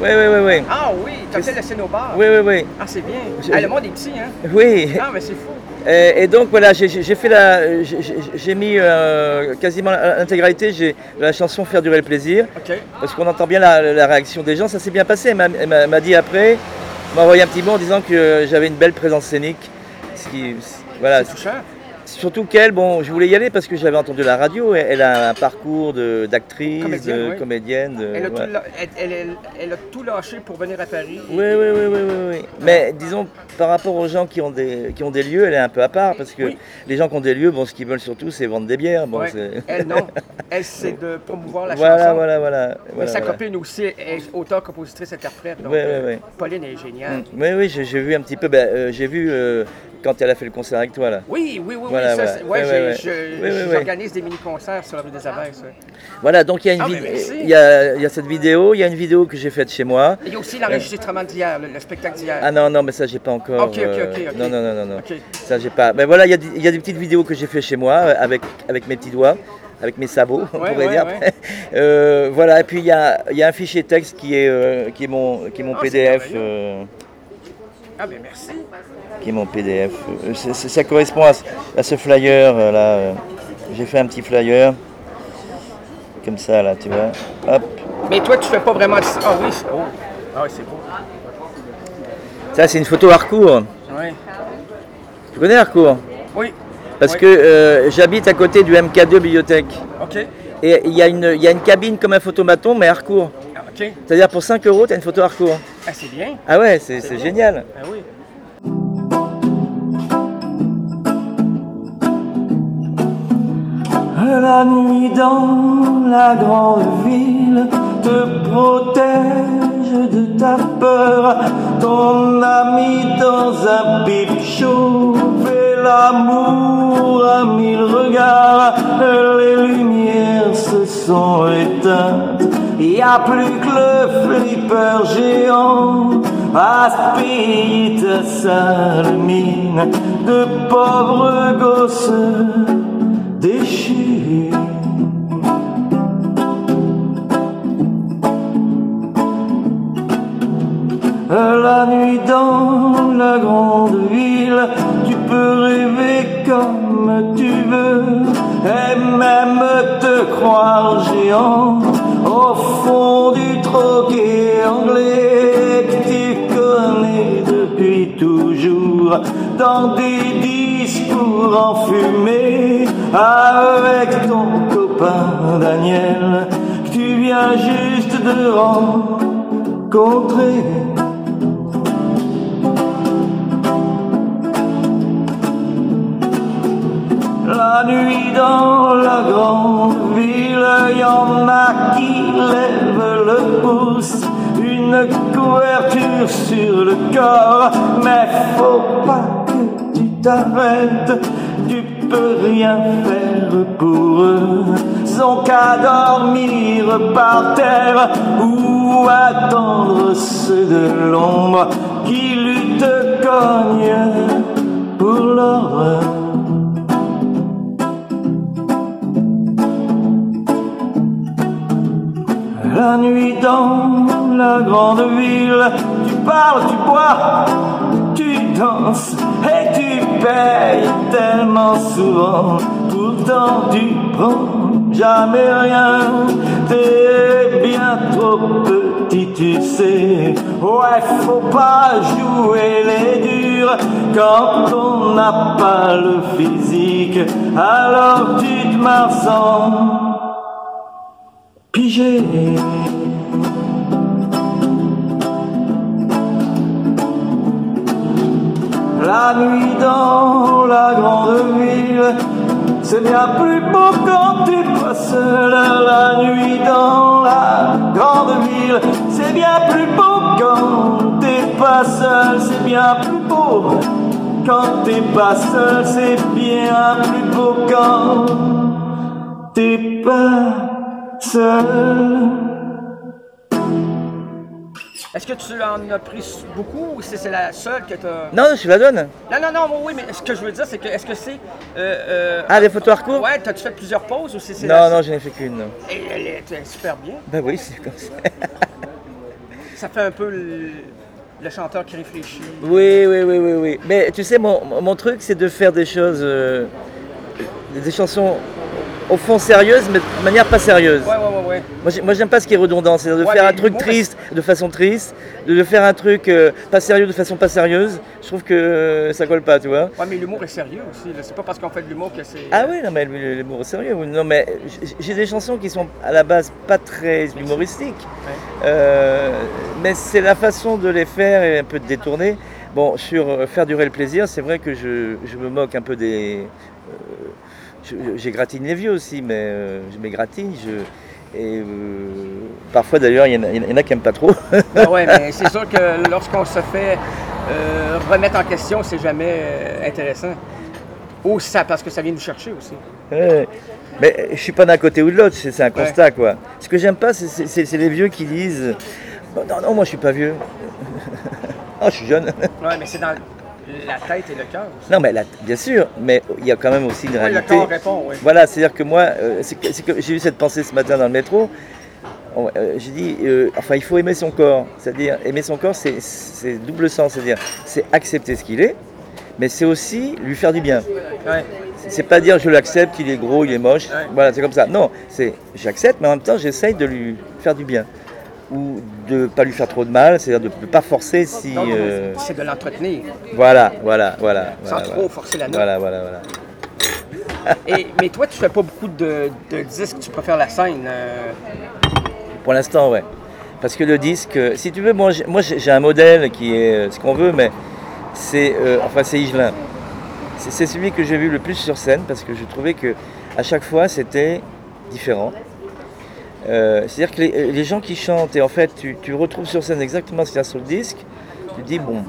Oui, oui, oui, oui. Ah oui, t'as fait le Cénobar. Oui, oui, oui. Ah, c'est bien. Je- Ah, le monde est petit, hein? Oui. Ah, mais c'est fou. Et, et donc voilà, j'ai j'ai fait la, j'ai- j'ai j'ai mis euh, quasiment l'intégralité, j'ai la chanson Faire durer le plaisir, OK. parce qu'on entend bien la, la réaction des gens, ça s'est bien passé. Elle m'a- elle m'a elle m'a dit après, m'a envoyé un petit mot en disant que j'avais une belle présence scénique, ce qui, voilà. C'est touchant. Surtout qu'elle, bon, je voulais y aller parce que j'avais entendu la radio. Elle a un parcours de- d'actrice, Comédienne, de oui. comédienne. de- Elle a, voilà. tout, la- elle, elle- elle- elle a tout lâché pour venir à Paris. Oui, oui, oui, oui, oui, oui. Mais disons, par rapport aux gens qui ont des, qui ont des lieux, elle est un peu à part parce que Oui. les gens qui ont des lieux, bon, ce qu'ils veulent surtout, c'est vendre des bières. Bon, Ouais. c'est- Elle, non. Elle, c'est de promouvoir la voilà, chanson. voilà, voilà, Mais voilà, sa voilà. copine aussi est auteur, compositrice, interprète. Donc, Ouais, ouais, euh, ouais. Pauline est géniale. Mm. Oui, oui, j'ai j'ai vu un petit peu. Ben, euh, j'ai vu euh, quand elle a fait le concert avec toi là. Oui, oui, oui, Voilà, oui. Ça, voilà. c'est- ouais, Ouais, j'ai- ouais, ouais. je- Oui, oui, oui. j'organise des mini-concerts sur la rue des Abbesses. ouais. Voilà, donc il y a une Ah, vid- mais merci. il y a, il y a cette vidéo, il y a une vidéo que j'ai faite chez moi. Il y a aussi l'enregistrement d'hier, le, le spectacle d'hier. Ah non, non, mais ça j'ai pas encore. Ok, ok, euh, ok, ok. Non, non, non, non, non. Ok. Ça j'ai pas. Mais voilà, il y, a des- il y a des petites vidéos que j'ai fait chez moi euh, avec, avec mes petits doigts, avec mes sabots, on Ouais, pourrait ouais, dire. ouais. Euh, voilà, et puis il y a, il y a un fichier texte qui est, euh, qui est mon, qui est mon Ah, P c'est D F. merveilleux. euh, Ah, ben merci. qui est mon P D F. Euh, c'est- c'est- ça correspond à, ce- à ce flyer euh, là. euh. J'ai fait un petit flyer. Comme ça là, tu vois. Hop. Mais toi, tu fais pas vraiment de... Ah oui, c'est- oh. Ah oui, c'est beau. Ça c'est une photo Harcourt. Oui. Tu connais Harcourt? Oui. Parce Oui. que euh, j'habite à côté du M K deux Bibliothèque. OK. Et il y, a une- il y a une cabine comme un photomaton, mais Harcourt. Ah, OK. C'est-à-dire pour cinq euros, tu as une photo Harcourt. Ah, c'est bien. Ah ouais, c'est c'est génial. Ah oui. La nuit dans la grande ville te protège de ta peur. Ton ami dans un pipe chaud fait l'amour à mille regards. Les lumières se sont éteintes, y a plus que le flipper géant à se payer ta sale mine de pauvres gosses déchus. La nuit dans la grande ville, tu peux rêver comme tu veux et même te croire géant au fond du troquet anglais que tu connais depuis toujours, dans des discours enfumés avec ton copain Daniel que tu viens juste de rencontrer. La nuit dans la grande ville, y en a qui lèvent le pouce, une couverture sur le corps, mais faut pas que tu t'arrêtes, tu peux rien faire pour eux, ils ont qu'à dormir par terre ou attendre ceux de l'ombre qui luttent cognent pour leur. La nuit dans la grande ville, tu parles, tu bois, tu danses et tu payes tellement souvent. Pourtant tu prends jamais rien, t'es bien trop petit, tu sais. Ouais, faut pas jouer les durs quand on n'a pas le physique, alors tu te marres sans pigé. La nuit dans la grande ville, c'est bien plus beau quand t'es pas seul. La nuit dans la grande ville, c'est bien plus beau quand t'es pas seul. C'est bien plus beau quand t'es pas seul. C'est bien plus beau quand t'es pas seul. Est-ce que tu en as pris beaucoup ou c'est c'est la seule que tu as... Non, je la donne. Non, non, non, oui, mais ce que je veux dire, c'est que est-ce que c'est... Euh, euh, Ah, les photos Harcourt? Ouais, t'as-tu fait plusieurs pauses ou c'est... c'est Non, la... non, je n'ai fait qu'une. Et elle était super bien. Ben oui, c'est comme ça. Ça fait un peu le, le chanteur qui réfléchit. Oui, oui, oui, oui, oui. Mais tu sais, mon, mon truc, c'est de faire des choses, euh, des chansons au fond sérieuses, mais de manière pas sérieuse. Ouais, ouais, ouais, ouais. Moi, j'ai- moi, j'aime pas ce qui est redondant, c'est-à-dire de Ouais, faire mais un truc l'humour, triste de façon triste, de, de faire un truc euh, pas sérieux de façon pas sérieuse. Je trouve que euh, ça colle pas, tu vois. Ouais, mais l'humour est sérieux aussi. là. C'est pas parce qu'on fait de l'humour que c'est. Ah oui, non, mais le- l'humour est sérieux. oui. Non, mais j- j'ai des chansons qui sont à la base pas très humoristiques. Euh, mais c'est la façon de les faire et un peu de détourner. Bon, sur euh, faire durer le plaisir, c'est vrai que je, je me moque un peu des. euh, je- J'égratigne les vieux aussi, mais euh, je m'égratigne. Je, et euh, parfois d'ailleurs, il y, en a- il y en a qui n'aiment pas trop. Ben ouais, mais c'est sûr que lorsqu'on se fait euh, remettre en question, c'est jamais euh, intéressant. Ou ça, parce que ça vient nous chercher aussi. Ouais. Mais je suis pas d'un côté ou de l'autre, c'est c'est un constat quoi. Ce que j'aime pas, c'est- c'est c'est- c'est les vieux qui disent Bon, non, non, moi je suis pas vieux. Oh, je suis jeune. Ouais, mais c'est dans la tête et le cœur aussi. Non, mais là, bien sûr, mais il y a quand même aussi une Ouais, le réalité. corps répond, oui. Voilà, c'est-à-dire que moi, euh, c'est que, c'est que j'ai eu cette pensée ce matin dans le métro. On- euh, j'ai dit, euh, enfin, il faut aimer son corps. C'est-à-dire, aimer son corps, c'est c'est double sens. C'est-à-dire, c'est accepter ce qu'il est, mais c'est aussi lui faire du bien. Ouais. C'est pas dire je l'accepte, il est gros, il est moche. Ouais. Voilà, c'est comme ça. Non, c'est j'accepte, mais en même temps, j'essaye de lui faire du bien. Ou de ne pas lui faire trop de mal, c'est-à-dire de ne pas forcer si. Donc, euh, c'est de l'entretenir, Voilà, voilà, voilà. sans voilà, trop voilà. forcer la note. Voilà, voilà, voilà. Et, mais toi, tu fais pas beaucoup de, de disques, tu préfères la scène. euh, Pour l'instant, ouais. Parce que le disque, euh, si tu veux, moi j'ai, moi, j'ai j'ai un modèle qui est euh, ce qu'on veut, mais c'est euh, enfin c'est Higelin. C'est, c'est celui que j'ai vu le plus sur scène parce que je trouvais que à chaque fois c'était différent. Euh, c'est-à-dire que les, les gens qui chantent et en fait tu, tu retrouves sur scène exactement ce qu'il y a sur le disque, tu te dis bon,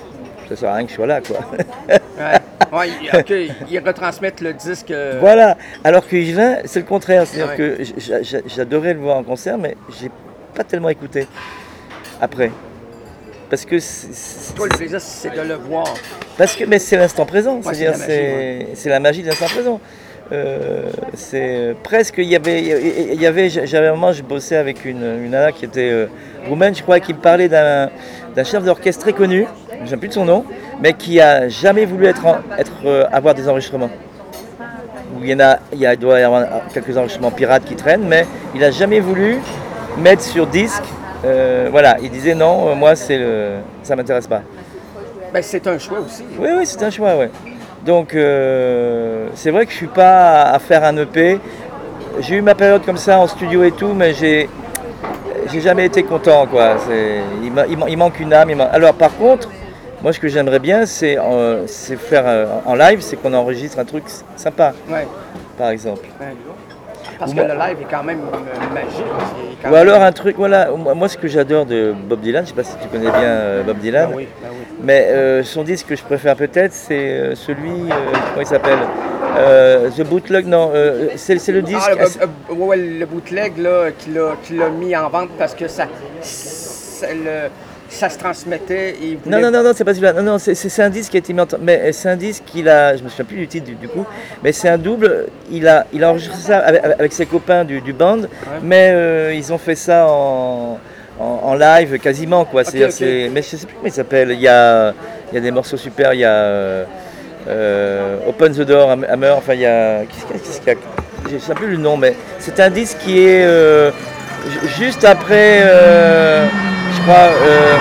ça sert à rien que je sois là quoi. Ouais. Ouais, ils- ok, ils retransmettent le disque. euh, Voilà. Alors que Higelin, c'est le contraire. C'est-à-dire Ouais. que j'a- j'a- j'adorais le voir en concert, mais j'ai pas tellement écouté après. Parce que c'est, c'est- Toi, le plaisir, c'est de le voir. parce que mais c'est l'instant présent. Ouais, C'est-à-dire c'est la magie, c'est, c'est la magie de l'instant présent. Euh, c'est presque il y avait il y avait j'avais un moment je bossais avec une, une nana qui était euh, roumaine je crois qui me parlait d'un, d'un chef d'orchestre très connu, je ne sais plus de son nom, mais qui a jamais voulu être, en- être euh, avoir des enregistrements. Où il y en a il y a, il doit y avoir quelques enregistrements pirates qui traînent, mais il a jamais voulu mettre sur disque. Euh, voilà, il disait non, euh, moi c'est le, ça m'intéresse pas. Ben, c'est un choix aussi. Oui, oui, c'est un choix, ouais. Donc, euh, c'est vrai que je suis pas à, à faire un E P. J'ai eu ma période comme ça en studio et tout, mais j'ai, j'ai jamais été content, quoi. C'est, il, ma- il man- il manque une âme. il man- Alors, par contre, moi, ce que j'aimerais bien, c'est, euh, c'est faire euh, en live, c'est qu'on enregistre un truc s- sympa, Ouais. par exemple. Ouais. Parce Ou que moi- le live est quand même euh, magique. c'est quand Ou même- alors un truc, voilà. Moi, moi, ce que j'adore de Bob Dylan, je sais pas si tu connais bien euh, Bob Dylan. Ben oui, ben oui. Mais euh, son disque que je préfère peut-être, c'est euh, celui, euh, comment il s'appelle Euh, The Bootleg, non, euh, c'est, c'est le disque. Ah, le, euh, euh, ouais, le bootleg là, qu'il a, qu'il a mis en vente parce que ça, ça, le- ça se transmettait et il Non, voulait- non, non, non, c'est pas celui-là. Non, non, c'est, c'est, c'est un disque qui a été mis en temps. Mais c'est un disque qu'il a, je me souviens plus du titre du, du coup, mais c'est un double. Il a, il a enregistré ça avec, avec ses copains du, du band, mais euh, ils ont fait ça en, en, en live quasiment, quoi. C'est-à-dire, ok. c'est, mais je sais plus comment il s'appelle. Il y a, il y a des morceaux super. Il y a euh, euh, Open the Door, Hammer. Enfin, il y a, qu'est-ce qu'il y a, qu'est-ce qu'il y a je ne sais plus le nom, mais c'est un disque qui est euh, ju- juste après, euh, je crois, euh,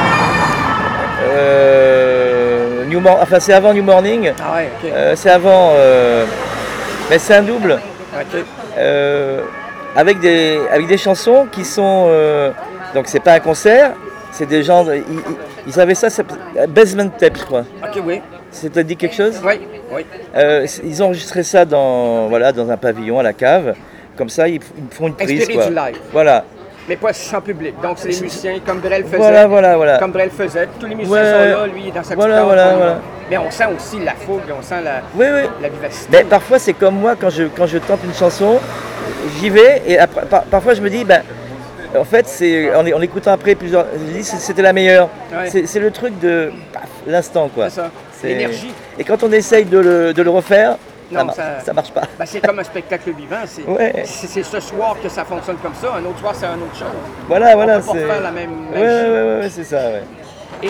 euh, New Mor- enfin c'est avant New Morning, Ah ouais, ok. euh, c'est avant, euh, mais c'est un double ok. euh, avec des avec des chansons qui sont, euh, donc c'est pas un concert, c'est des gens, ils, ils- ils avaient ça, c'est Basement Tape, je crois. Ok, oui. Ça te dit quelque chose? Oui, oui. Euh, c- ils ont enregistré ça dans, voilà, dans un pavillon à la cave. Comme ça, ils, f- ils font une prise. Inspiré Quoi. du live. Voilà. Mais pas chant public. Donc, c'est les musiciens comme Brel faisait. Voilà, voilà, voilà. Comme Brel faisait. Tous les musiciens Ouais. sont là, lui, il est dans sa Voilà, petite voilà, cave, voilà. Mais on sent aussi la fougue, on sent la, Oui, oui. la vivacité. Mais parfois, c'est comme moi, quand je, quand je tente une chanson, j'y vais et après, par- parfois je me dis, ben, en fait, c'est, en, en écoutant après plusieurs, je me dis, c'est- c'était la meilleure. Ouais. C'est, c'est le truc de paf, l'instant, quoi. C'est ça. C'est- L'énergie. Et quand on essaye de le, de le refaire, Non, mar- ça- ça marche pas. Ben, c'est comme un spectacle vivant. C'est, Ouais. c'est, c'est ce soir que ça fonctionne comme ça. Un autre soir, c'est un autre chose. Voilà, voilà. On peut pas c'est... faire la même Ouais, magie. ouais, ouais, ouais, c'est ça, ouais. Et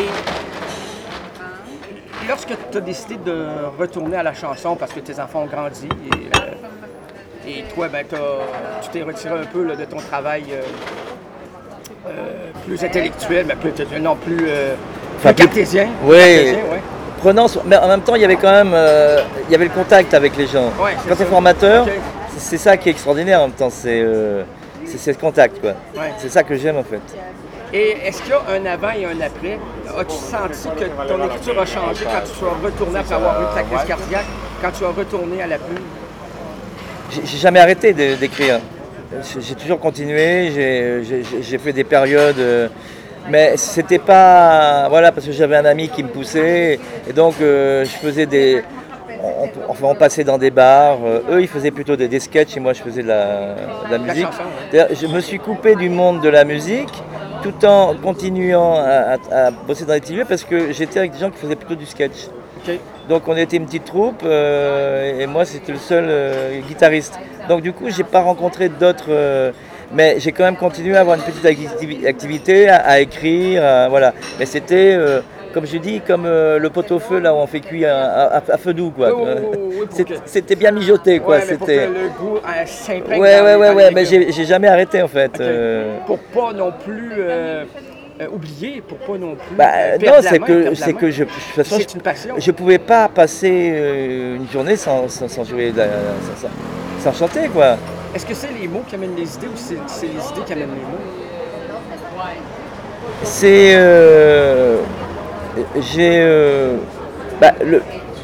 lorsque tu as décidé de retourner à la chanson parce que tes enfants ont grandi et, euh, et toi, ben, t'as- tu t'es retiré un peu là, de ton travail euh, euh, plus intellectuel, mais plus, non plus, euh, Enfin, plus plus- cartésien. Ouais. Cartésien, ouais. Prenant, so- mais en même temps, il y avait quand même, euh, il y avait le contact avec les gens. Ouais, c'est Quand tu es ça. formateur, Ok. c'est, c'est ça qui est extraordinaire en même temps, c'est, euh, c'est, c'est le contact, quoi. Ouais. C'est ça que j'aime en fait. Et est-ce qu'il y a un avant et un après? As-tu senti que ton écriture a changé quand tu sois retourné après avoir eu ta crise cardiaque, quand tu as retourné à la plume? J'ai, j'ai jamais arrêté de- d'écrire. J'ai, j'ai toujours continué, j'ai, j'ai- j'ai- j'ai fait des périodes, euh, mais c'était pas, voilà, parce que j'avais un ami qui me poussait, et donc euh, je faisais des, on, on- enfin on passait dans des bars, euh, eux ils faisaient plutôt des, des sketchs et moi je faisais de la, de la musique. chanson, ouais. C'est-à-dire, je me suis coupé du monde de la musique tout en continuant à, à- à bosser dans les T V parce que j'étais avec des gens qui faisaient plutôt du sketch. OK. Donc on était une petite troupe euh, et moi c'était le seul euh, guitariste. Donc du coup j'ai pas rencontré d'autres, euh, mais j'ai quand même continué à avoir une petite activi- activité, à, à écrire, à- voilà. Mais c'était, euh, comme je dis, comme euh, le pot-au-feu là où on fait cuire à, à- à feu doux quoi. Oui, oui, oui, oui, pour C'est- que- C'était bien mijoté quoi. Ouais, mais pour que C'était. le goût euh, s'imprègne Ouais dans ouais les- ouais dans ouais, les mais légumes. j'ai j'ai jamais arrêté en fait. OK. euh. Pour pas non plus euh, euh, oublier, pour pas non plus Bah, euh, non, perdre la c'est main, que, perdre la c'est main. que je, de toute façon, C'est une passion. je, je pouvais pas passer euh, une journée sans, sans, sans jouer, de la- sans, sans- sans chanter quoi. Est-ce que c'est les mots qui amènent les idées ou c'est, c'est les idées qui amènent les mots? C'est, euh, j'ai, euh, bah, le,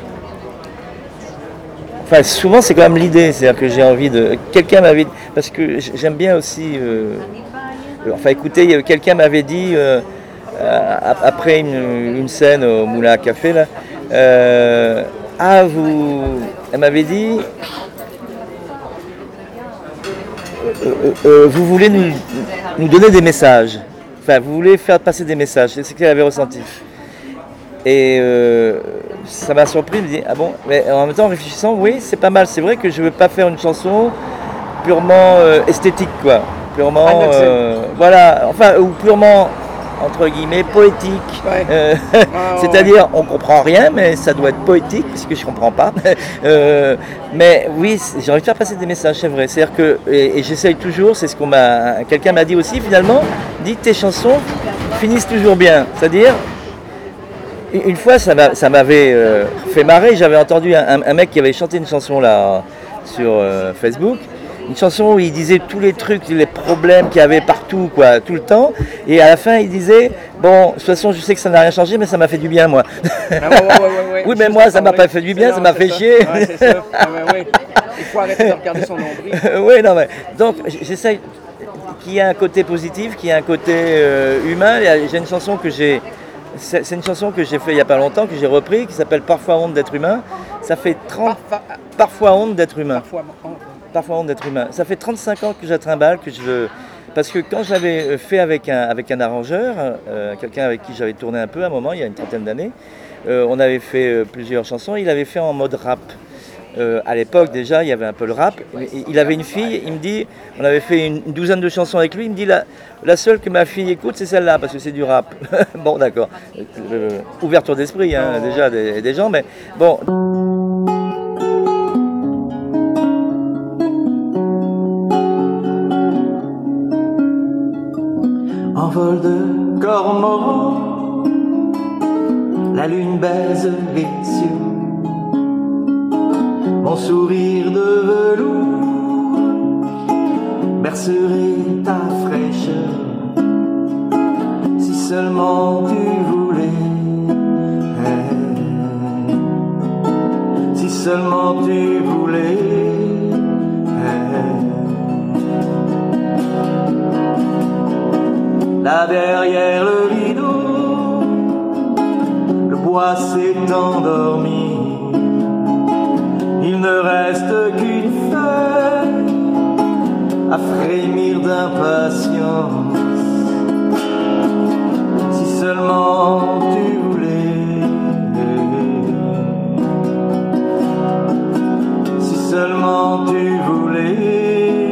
enfin souvent c'est quand même l'idée, c'est-à-dire que j'ai envie de, quelqu'un m'avait, parce que j'aime bien aussi, euh, enfin écoutez, quelqu'un m'avait dit. Euh, Euh, après une, une scène au Moulin à Café, là, euh, ah, vous, elle m'avait dit, euh, euh, euh, vous voulez nous, nous donner des messages, enfin, vous voulez faire passer des messages, c'est ce qu'elle avait ressenti. Et euh, ça m'a surpris, je me dis, ah bon, mais en même temps, en réfléchissant, oui, c'est pas mal, c'est vrai que je veux pas faire une chanson purement euh, esthétique, quoi, purement, euh, voilà, enfin, ou purement entre guillemets poétique, Ouais. Euh, ouais, c'est-à-dire on comprend rien mais ça doit être poétique puisque je comprends pas. Euh, mais oui, c'est- j'ai envie de faire passer des messages, c'est vrai. C'est-à-dire que et, et j'essaye toujours, c'est ce qu'on m'a, quelqu'un m'a dit aussi finalement, dit tes chansons finissent toujours bien, c'est-à-dire une une fois ça, m'a- ça m'avait euh, fait marrer, j'avais entendu un, un- un mec qui avait chanté une chanson là sur euh, Facebook. Une chanson où il disait tous les trucs, les problèmes qu'il y avait partout, quoi, tout le temps. Et à la fin, il disait, bon, de toute façon, je sais que ça n'a rien changé, mais ça m'a fait du bien, moi. Ah, ouais, ouais, ouais, ouais, ouais. Oui, mais Juste moi, à ça m'a parler. pas fait du bien, C'est- ça non, m'a c'est fait ça. chier. Ouais, c'est ça. Ah, ouais, ouais. Il faut arrêter de regarder son nombril. Oui, non, mais donc, j- j'essaye qu'il y ait un côté positif, qu'il y ait un côté euh, humain. Il y a- J'ai une chanson que j'ai, c'est c'est une chanson que j'ai fait il y a pas longtemps, que j'ai repris, qui s'appelle Parfois honte d'être humain. Ça fait trente, Parfois, parfois honte d'être humain. parfois, on- Parfois honte d'être humain. Ça fait trente-cinq ans que je la trimballe, que je veux. Parce que quand je l'avais fait avec un, avec un arrangeur, euh, quelqu'un avec qui j'avais tourné un peu à un moment, il y a une trentaine d'années, euh, on avait fait euh, plusieurs chansons, il avait fait en mode rap. Euh, à l'époque déjà, il y avait un peu le rap. Il il avait une fille, il me dit, on avait fait une, une douzaine de chansons avec lui, il me dit la, la seule que ma fille écoute, c'est celle-là, parce que c'est du rap. Bon, d'accord. Euh, ouverture d'esprit, hein, déjà des, des gens, mais bon. En vol de cormorans, la lune baise les cieux. Mon sourire de velours bercerait ta fraîcheur. Si seulement tu voulais, si seulement tu voulais. Là derrière le rideau, le bois s'est endormi. Il ne reste qu'une feuille à frémir d'impatience. Si seulement tu voulais. seulement tu voulais.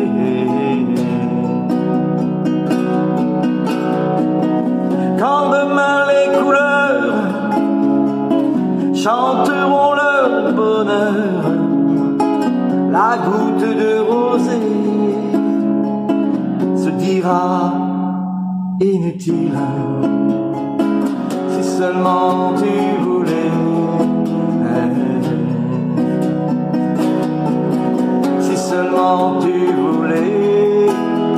Quand demain les couleurs chanteront leur bonheur, la goutte de rosée se dira inutile. Si seulement tu voulais. Si seulement tu voulais.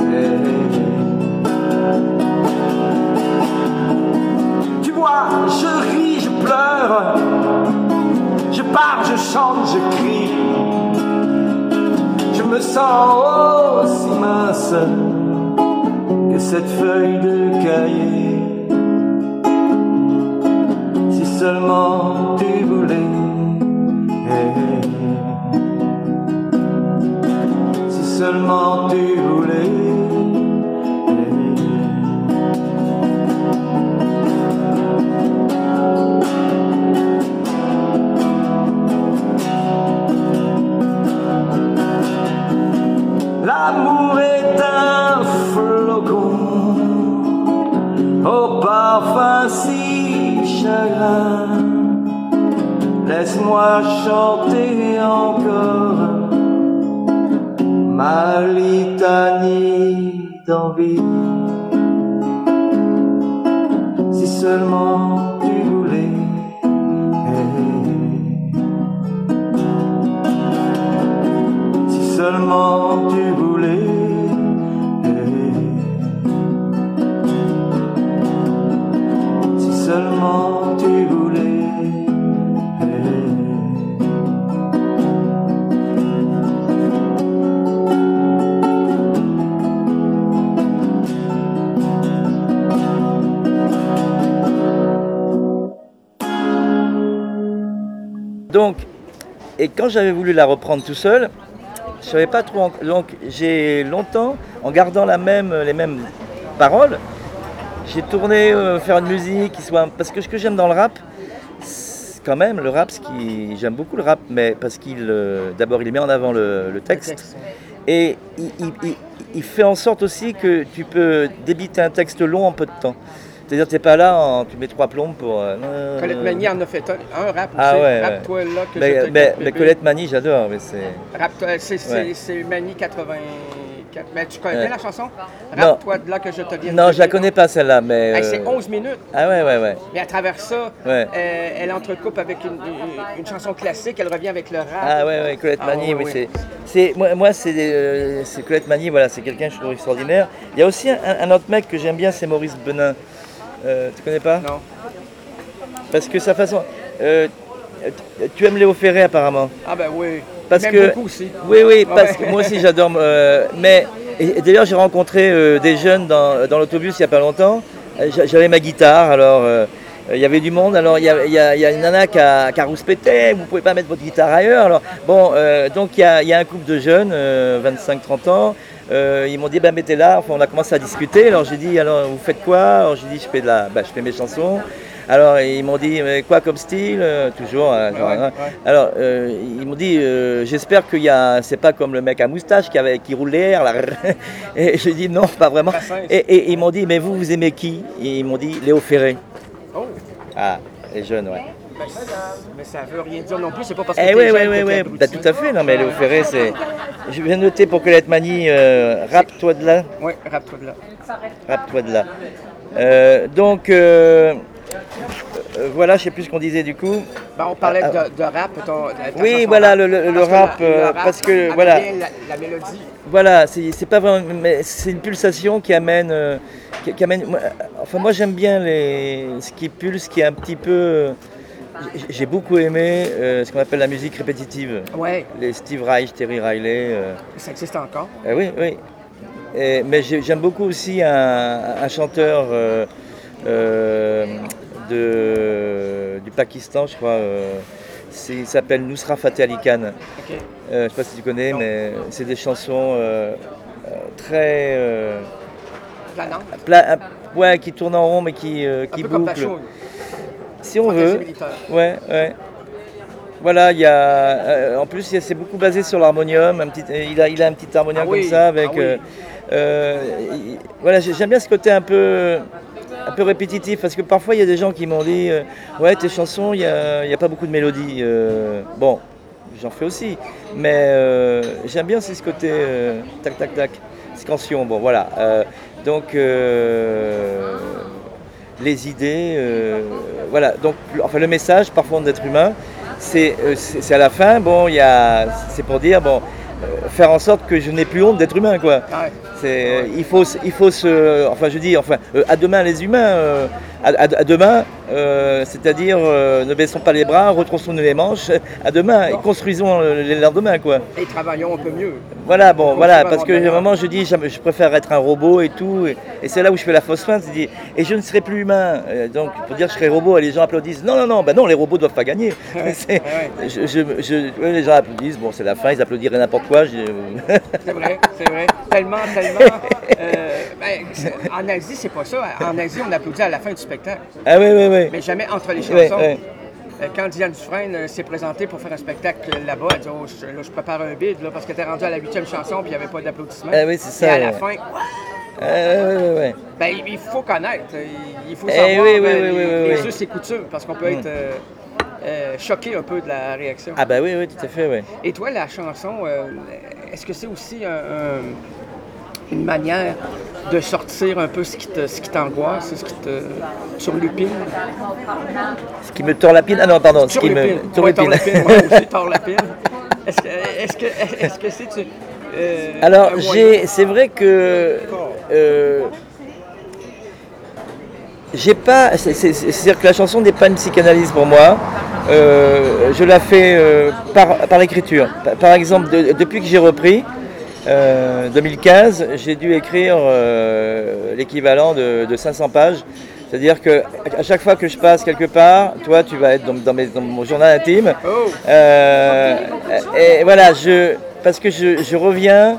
Tu vois, je ris, je pleure, je pars, je chante, je crie. Je me sens aussi mince que cette feuille de cahier. Si seulement tu voulais. Si seulement tu voulais. L'amour est un flocon au parfum si chagrin. Laisse-moi chanter encore ma litanie d'envie. Si seulement tu voulais. Si seulement tu voulais. Si seulement tu voulais. Donc, et quand j'avais voulu la reprendre tout seul, je savais pas trop. En... Donc, j'ai longtemps, en gardant la même, les mêmes paroles, j'ai tourné euh, faire une musique qui soit. Parce que ce que j'aime dans le rap, c'est quand même le rap, ce qui j'aime beaucoup le rap, mais parce qu'il, euh, d'abord, il met en avant le, le texte, Le texte. et il, il, il, il fait en sorte aussi que tu peux débiter un texte long en peu de temps. C'est-à-dire que tu n'es pas là, en, tu mets trois plombes pour... Euh, Colette Mani en a fait un, un rap aussi. Ah ouais, Rap-toi là que mais, je te mais, capte, mais bébé. Colette Mani, j'adore, mais c'est... Rap-toi, c'est, c'est, Ouais. c'est Mani quatre-vingt-quatre. Mais tu connais Ouais. la chanson? Non. Rap-toi de là que je te viens. Non, je la connais pas celle-là, mais... Hey, c'est euh, onze minutes. Ah ouais, ouais, ouais. Mais à travers ça, Ouais. euh, elle entrecoupe avec une, une, une chanson classique, elle revient avec le rap. Ah ouais, ouais, Colette Ah, Mani, ouais, oui, ouais. c'est... c'est moi, moi, c'est, euh, c'est Colette Mani, voilà, c'est quelqu'un que je trouve extraordinaire. Il y a aussi un, un autre mec que j'aime bien, c'est Maurice Benin. Euh, tu connais pas? Non. Parce que sa façon... Euh, tu aimes Léo Ferré, apparemment. Ah ben oui. Parce Même que beaucoup aussi. oui, oui, Ah parce ouais. que moi aussi j'adore. euh, mais et, et d'ailleurs j'ai rencontré euh, des jeunes dans, dans l'autobus il y a pas longtemps. Euh, j'a- J'avais ma guitare, alors euh, il y avait du monde. Alors il y a, il y a- il y a une nana qui a, qui a rouspété. Vous pouvez pas mettre votre guitare ailleurs. Alors bon, euh, donc il y a, il y a un couple de jeunes, euh, vingt-cinq trente ans. Euh, ils m'ont dit bah mettez là. Enfin on a commencé à discuter. Alors j'ai dit alors vous faites quoi? Alors j'ai dit je fais de la, bah, je fais mes chansons. Alors ils m'ont dit mais quoi comme style? Euh, toujours. euh, genre, Ouais, hein. ouais. Alors euh, ils m'ont dit euh, j'espère qu'il y a c'est pas comme le mec à moustache qui avait qui roule l'air là. Et j'ai dit non pas vraiment. Pas simple. Et, et ils m'ont dit mais vous vous aimez qui? Et ils m'ont dit Léo Ferré. Oh. Ah les jeunes ouais. Ben, mais ça veut rien dire non plus, c'est pas parce que Eh t'es oui jeune oui que oui t'es oui. abruti. Bah, tout à fait non mais Léo Ferré c'est. Je viens de noter pour Colette Mani euh, rappe-toi de là. Oui, rap-toi de là. Rappe-toi de là. Euh, donc euh, euh, voilà je sais plus ce qu'on disait du coup. Ben, on parlait Ah, de, de rap. Ton, de ta Oui, chanson voilà, rap. le- le- le Parce que rap, la- euh, parce que, amène voilà. bien La, la mélodie. Voilà, c'est c'est pas vraiment, mais c'est une pulsation qui amène, euh, qui, qui amène. moi, enfin, moi j'aime bien les, ce qui pulse, qui est un petit peu. euh, j'ai- J'ai beaucoup aimé euh, ce qu'on appelle la musique répétitive. Ouais, Les Steve Reich, Terry Riley. euh, ça existe encore. ah oui, oui. Et- mais j'ai- j'aime beaucoup aussi un, un chanteur euh, euh, de, du Pakistan, je crois. euh, c'est- il s'appelle Nusrat Fateh Ali Khan. Ok. Euh, je ne sais pas si tu connais, Non. mais c'est des chansons euh, euh, très. Euh, Planante. pla- euh, ouais, qui tournent en rond mais qui, euh, Un qui peu comme ta bouclent. show. Si on Fantaisie veut. militaire. Ouais, ouais. Voilà, il y a, euh, en plus, il y a- c'est beaucoup basé sur l'harmonium. Un petit, il, a, il a un petit harmonium Ah oui, comme ça. Avec, ah oui. euh, euh, il- voilà, j'ai- j'aime bien ce côté un peu, un peu répétitif. Parce que parfois, il y a des gens qui m'ont dit euh, ouais, tes chansons, il n'y a, il y a pas beaucoup de mélodie. Euh, bon, j'en fais aussi. Mais euh, j'aime bien aussi ce côté euh, tac, tac, tac. Scansion, bon, voilà. Euh, donc. Euh, les idées, euh, voilà. Donc, le- enfin, le message, parfois d'être humain, c'est, euh, c'est c'est à la fin. Bon, il y a, c'est pour dire, bon, euh, faire en sorte que je n'ai plus honte d'être humain, quoi. Ah ouais. C'est, il faut, se- il faut se, enfin, je dis, enfin, euh, à demain les humains, euh, à, à- à demain, euh, c'est-à-dire, euh, ne baissons pas les bras, retroussons-nous les manches, à demain, et construisons le, le lendemain, quoi. Et travaillons un peu mieux. Voilà, bon, Faut voilà, toujours parce avoir que à un meilleur. moment je dis, je, je préfère être un robot et tout, et, et c'est là où je fais la fausse fin, c'est dire, et je ne serai plus humain. Euh, donc, pour dire que je serai robot, et les gens applaudissent. Non, non, non, ben non, les robots doivent pas gagner. C'est- ouais. je- je- je- ouais, les gens applaudissent, bon, c'est la fin, ils applaudiraient n'importe quoi. je- C'est vrai, c'est vrai. Tellement, tellement. euh, ben, c'est- en Asie, c'est pas ça. En Asie, on applaudit à la fin du spectacle. ah oui, oui, oui. Mais jamais entre les Ouais, chansons. ouais. Euh, Quand Diane Dufresne euh, s'est présentée pour faire un spectacle là-bas, elle dit oh, je, là, je prépare un bid, là, parce qu'elle était rendue à la huitième chanson puis il n'y avait pas d'applaudissements. Ah oui, c'est ça, Et à la ouais. fin, Ah, ouais, ouais, ouais. ben, il il faut connaître, il faut Eh savoir oui, oui, euh, oui, les, oui, oui, les oui. us et coutumes, parce qu'on peut être euh, euh, choqué un peu de la réaction. Ah bah oui, oui, tout à fait, oui. Et toi, la chanson, euh, est-ce que c'est aussi un- un- une manière de sortir un peu ce qui te, ce qui t'angoisse, ce qui te surlupine? Ce qui me tord la pine, ah non, pardon, ce qui Surlupine. me tord Ouais, la tord la pine. pine, moi aussi, tord la pine. Est-ce que est-ce que est-ce que c'est tu, euh, Alors, un moyen- j'ai, c'est vrai que euh, j'ai pas, c'est, c'est- c'est-à-dire que la chanson n'est pas une psychanalyse pour moi. Euh, je la fais euh, par, par l'écriture. Par, par exemple, de- depuis que j'ai repris, euh, deux mille quinze, j'ai dû écrire euh, l'équivalent de, de cinq cents pages. C'est-à-dire que à chaque fois que je passe quelque part, toi, tu vas être dans, dans mes- dans mon journal intime. Oh. Euh, et voilà, je, parce que je, je reviens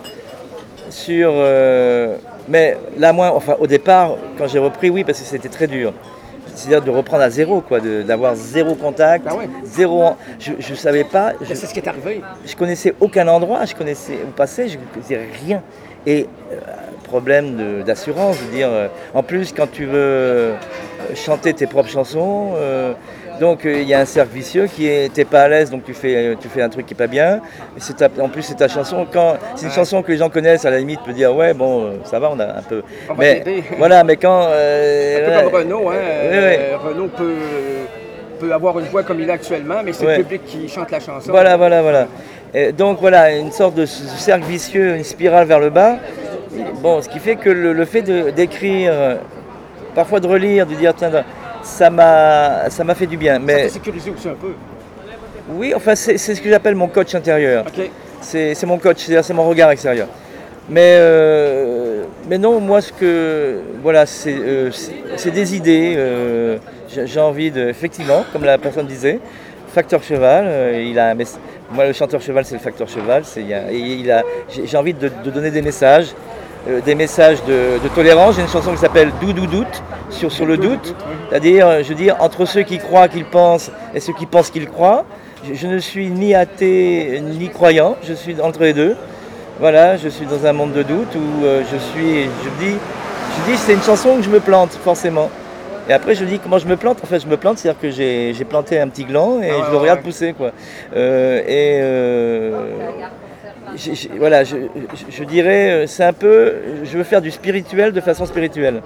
sur. euh, mais là, moi, enfin, au départ, quand j'ai repris, oui, parce que c'était très dur. C'est-à-dire de reprendre à zéro, quoi, de- d'avoir zéro contact, Ah ouais. zéro. Je ne savais pas. Je, Ben, c'est ce qui est arrivé. je connaissais aucun endroit, je connaissais où passer, je ne connaissais rien. Et euh, problème de- d'assurance, je veux dire, euh, en plus quand tu veux euh, chanter tes propres chansons, euh, donc euh, il y a un cercle vicieux qui est, t'es pas à l'aise, donc tu fais, tu fais un truc qui est pas bien. Et c'est ta- en plus c'est ta chanson, quand c'est une chanson que les gens connaissent, à la limite, tu peux dire ouais bon, euh, ça va, on a un peu. On va Mais t'aider. voilà, mais quand. euh, Un peu voilà. comme Renaud, hein. Ouais, euh, ouais. Renaud peut, peut avoir une voix comme il a actuellement, mais c'est Ouais. le public qui chante la chanson. Voilà, voilà, voilà. Et donc voilà, une sorte de c- cercle vicieux, une spirale vers le bas. Bon, ce qui fait que le, le fait de- d'écrire, parfois de relire, de dire tiens, ça m'a, ça m'a fait du bien. Ça Mais t'a sécurisé aussi un peu. oui, enfin c'est, c'est ce que j'appelle mon coach intérieur. OK. C'est, c'est mon coach, c'est-à-dire c'est mon regard extérieur. Mais, euh, mais non, moi ce que voilà, c'est, euh, c'est, c'est des idées. euh, j'ai, j'ai envie de, effectivement, comme la personne disait, facteur cheval. euh, il a, un mess- moi le chanteur cheval c'est le facteur cheval. C'est, il y a- et il a, j'ai, j'ai envie de, de donner des messages, euh, des messages de, de tolérance. J'ai une chanson qui s'appelle Doudou doute sur sur le doute, c'est-à-dire, je veux dire, entre ceux qui croient qu'ils pensent et ceux qui pensent qu'ils croient. Je, je ne suis ni athée ni croyant. Je suis entre les deux. Voilà, je suis dans un monde de doute où euh, je suis, je dis, je dis c'est une chanson que je me plante forcément. Et après je dis comment je me plante. En fait je me plante, c'est-à-dire que j'ai, j'ai planté un petit gland et Ah ouais, je le regarde ouais. pousser quoi. Euh, et euh, j'ai- j'ai- voilà, je, je- je dirais, euh, c'est un peu, je veux faire du spirituel de façon spirituelle.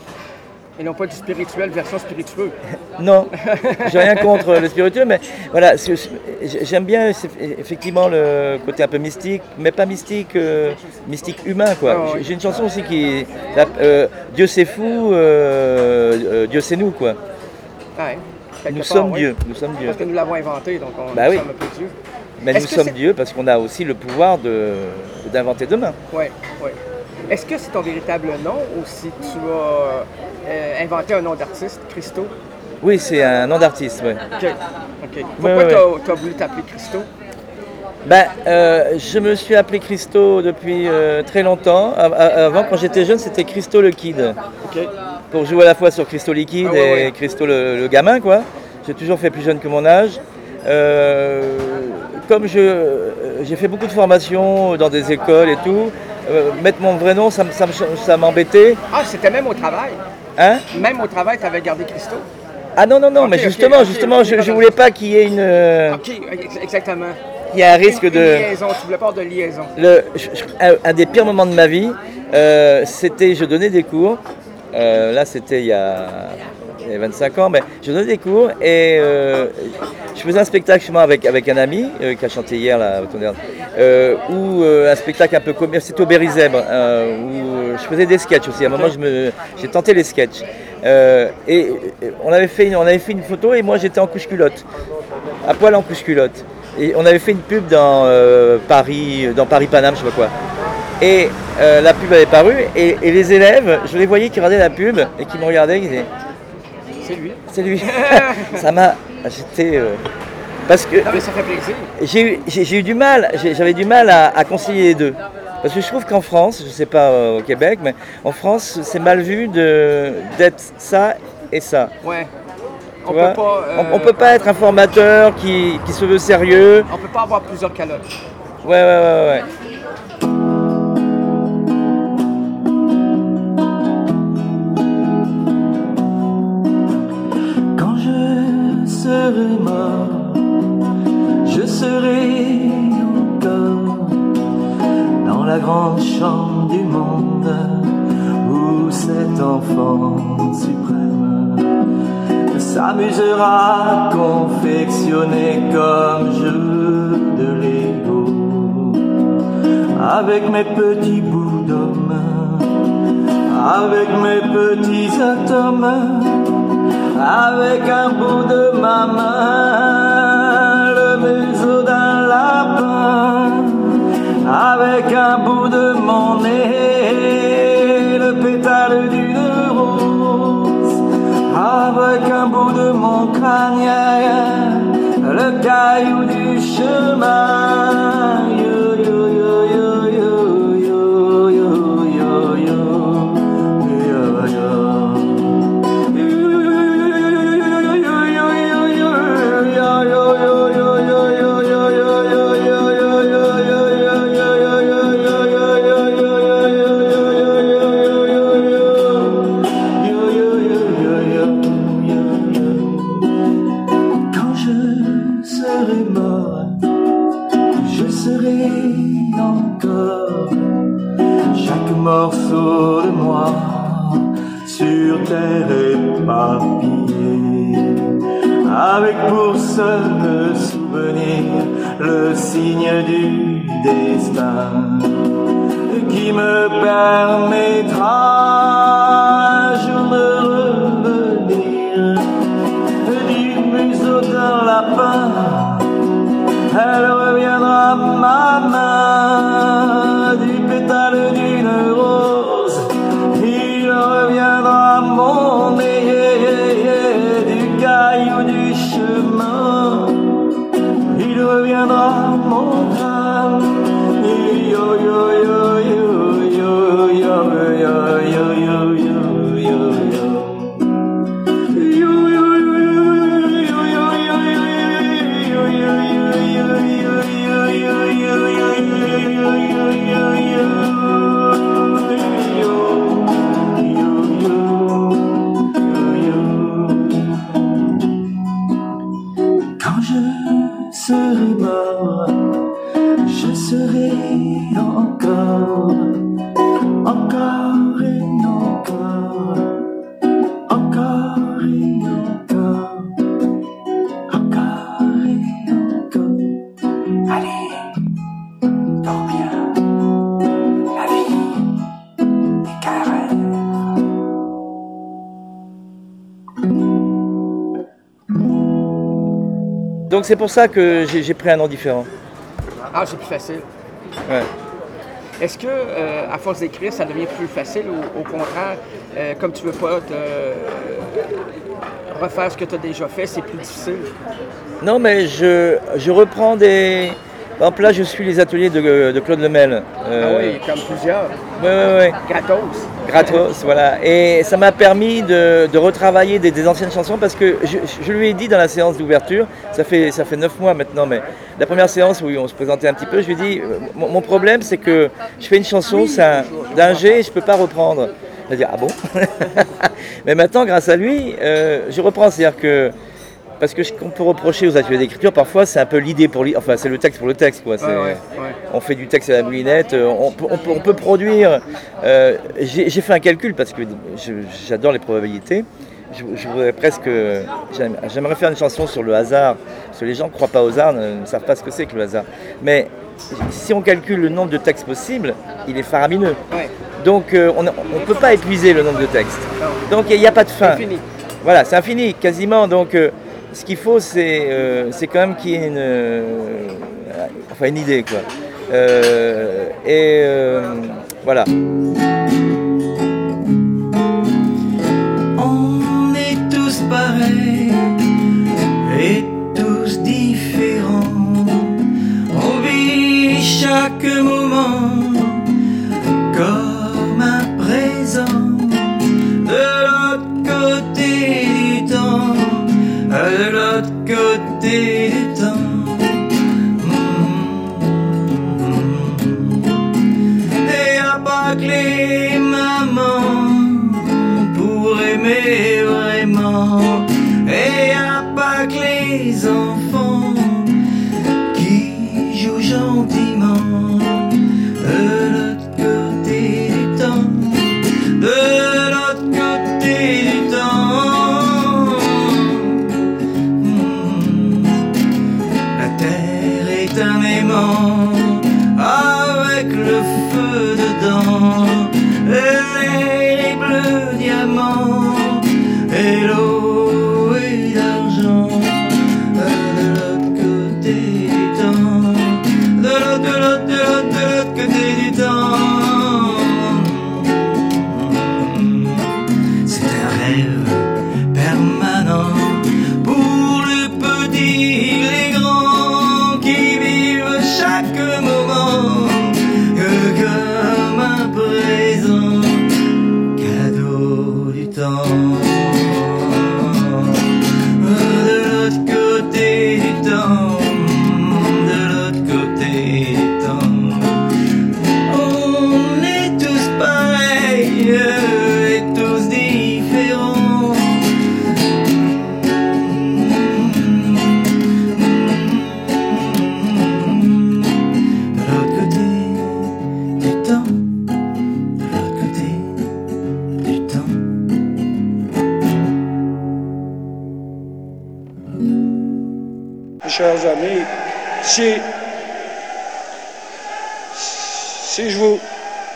Et non pas du spirituel version spiritueux. Non, j'ai rien contre le spirituel, mais voilà, c'est- c'est- j'aime bien c'est- effectivement le côté un peu mystique, mais pas mystique, euh, mystique humain quoi. Ah ouais. J'ai- J'ai une chanson aussi qui, la- euh, Dieu c'est fou, euh, euh, Dieu c'est nous quoi. Ouais. Quelque Nous part, sommes oui. Dieu, nous sommes Dieu. Parce que nous l'avons inventé, donc on Bah nous oui. sommes un peu Dieu. Mais Est-ce nous que sommes c'est- Dieu parce qu'on a aussi le pouvoir de, d'inventer demain. Oui, oui. Est-ce que c'est ton véritable nom ou si tu as euh, inventé un nom d'artiste, Christo? Oui, c'est un nom d'artiste, ouais. OK. OK. Pourquoi ouais, tu as voulu t'appeler Christo? Ben, euh, je me suis appelé Christo depuis euh, très longtemps. A- a- Avant, quand j'étais jeune, c'était Christo le Kid. OK. Pour jouer à la fois sur Christo Liquide Ah ouais, et ouais. Christo le, le gamin, quoi. J'ai toujours fait plus jeune que mon âge. euh, comme je, j'ai fait beaucoup de formations dans des écoles et tout, euh, mettre mon vrai nom, ça, m- ça, me- ça m'embêtait. Ah, c'était même au travail. Hein? Même au travail, tu avais gardé Christo. Ah non, non, non, Ok, mais ok, justement, ok, justement, ok, je, je pardon. voulais pas qu'il y ait une, euh, OK, ex- exactement. qu'il y ait un risque Une- une de... liaison, tu voulais pas avoir de liaison. Le, je- je- un, un des pires moments de ma vie, euh, c'était, je donnais des cours, euh, là c'était il y a, il y a vingt-cinq ans, mais je donnais des cours et euh, je faisais un spectacle justement avec, avec un ami euh, qui a chanté hier, là, au Tonnerre, euh, ou euh, un spectacle un peu commercial, c'était au Berry Zèbre, euh, où je faisais des sketchs aussi, à un moment je me, j'ai tenté les sketchs. Euh, et et on avait, fait une, on avait fait une photo et moi j'étais en couche-culotte, à poil en couche-culotte. Et on avait fait une pub dans euh, Paris, dans Paris Paname, je sais pas quoi. Et euh, la pub avait paru et, et les élèves, je les voyais qui regardaient la pub et qui me regardaient, qui disaient C'est lui. c'est lui. Ça m'a, j'étais, euh, parce que Non, mais ça fait plaisir. j'ai eu, j'ai, j'ai eu du mal, j'ai- j'avais du mal à, à concilier les deux. Parce que je trouve qu'en France, je sais pas euh, au Québec, mais en France, c'est mal vu de, d'être ça et ça. Ouais. Tu On vois? peut pas. euh, on, on peut pas être un formateur qui, qui se veut sérieux. On peut pas avoir plusieurs calottes. Ouais, ouais, ouais, ouais. Quand je serai mort, je serai encore dans la grande chambre du monde où cet enfant suprême s'amusera à confectionner comme jeu de Lego avec mes petits bouts d'homme, avec mes petits atomes, avec un bout de ma main, le museau d'un lapin, avec un bout de mon nez, le pétale d'une rose, avec un bout de mon crâne, le caillou du chemin. Yo, yo, yo, yo, yo, yo, yo, yo, yo, yo, yo. Quand je serai mort, je serai encore chaque morceau de moi sur terre éparpillé, avec pour seul souvenir le signe du destin qui me permettra un jour de revenir du museau d'un lapin. Elle reviendra ma main du pétale d'une rose. Il reviendra mon nez du caillou du chemin. Il reviendra mon crâne. Yo yo yo yo yo yo yo yo yo yo yo yo. Quand je serai mort, je serai encore, encore et encore, encore et encore, encore et encore. Allez, dors bien, la vie n'est qu'un rêve. Donc c'est pour ça que j'ai, j'ai pris un nom différent. Ah, c'est plus facile. Ouais. Est-ce que, euh, à force d'écrire, ça devient plus facile ou au contraire, euh, comme tu veux pas te, euh, refaire ce que tu as déjà fait, c'est plus difficile? Non, mais je, je reprends des, Par exemple, là, je suis les ateliers de, de Claude Lemel. Euh, ah oui, comme plusieurs. Oui, oui, oui. Gratos. Gratos, voilà. Et ça m'a permis de, de retravailler des, des anciennes chansons parce que je, je lui ai dit dans la séance d'ouverture, ça fait, ça fait neuf mois maintenant, mais la première séance où on se présentait un petit peu, je lui ai dit, mon, mon problème c'est que je fais une chanson, c'est un, d'un G, je ne peux pas reprendre. Il a dit, ah bon? Mais maintenant, grâce à lui, euh, je reprends. C'est-à-dire que parce que ce qu'on peut reprocher aux ateliers d'écriture, parfois, c'est un peu l'idée pour l'idée. Enfin, c'est le texte pour le texte, quoi. C'est, ouais, ouais, ouais. On fait du texte à la moulinette. On peut, on peut, on peut produire. Euh, j'ai, j'ai fait un calcul parce que je, j'adore les probabilités. Je, je voudrais presque. J'aimerais faire une chanson sur le hasard. Parce que les gens ne croient pas au hasard, ne, ne savent pas ce que c'est que le hasard. Mais si on calcule le nombre de textes possibles, il est faramineux. Ouais. Donc, euh, on ne peut pas épuiser le nombre de textes. Donc, il n'y a, a pas de fin. C'est infini. Voilà, c'est infini, quasiment. Donc, euh, ce qu'il faut, c'est, euh, c'est quand même qu'il y ait une, euh, enfin une idée, quoi. Euh, et euh, voilà. On est tous pareils et tous différents. On vit chaque moment comme un présent. De l'autre côté du temps, de l'autre côté du temps. Et y'a pas que les mamans pour aimer vraiment. Et y'a pas que les enfants qui jouent gentiment. De l'autre côté du temps, de l'autre côté du temps. La terre est un aimant avec le feu dedans, les bleus diamants et l'eau et l'argent. De l'autre côté du temps, de l'autre, de l'autre, de l'autre, de l'autre côté du temps. C'est un rêve permanent pour les petits, les grands qui vivent chaque moment comme un présent, cadeau du temps. De l'autre côté du temps, de l'autre côté du temps. On est tous pareils et tous différents. De l'autre côté du temps, de l'autre côté du temps. Chers amis, si, si je vous,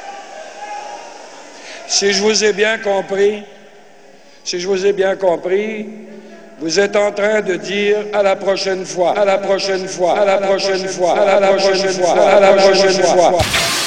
si je vous ai bien compris, si je vous ai bien compris, vous êtes en train de dire à la prochaine fois, à la prochaine fois, à la prochaine fois, à la prochaine fois, à la prochaine fois.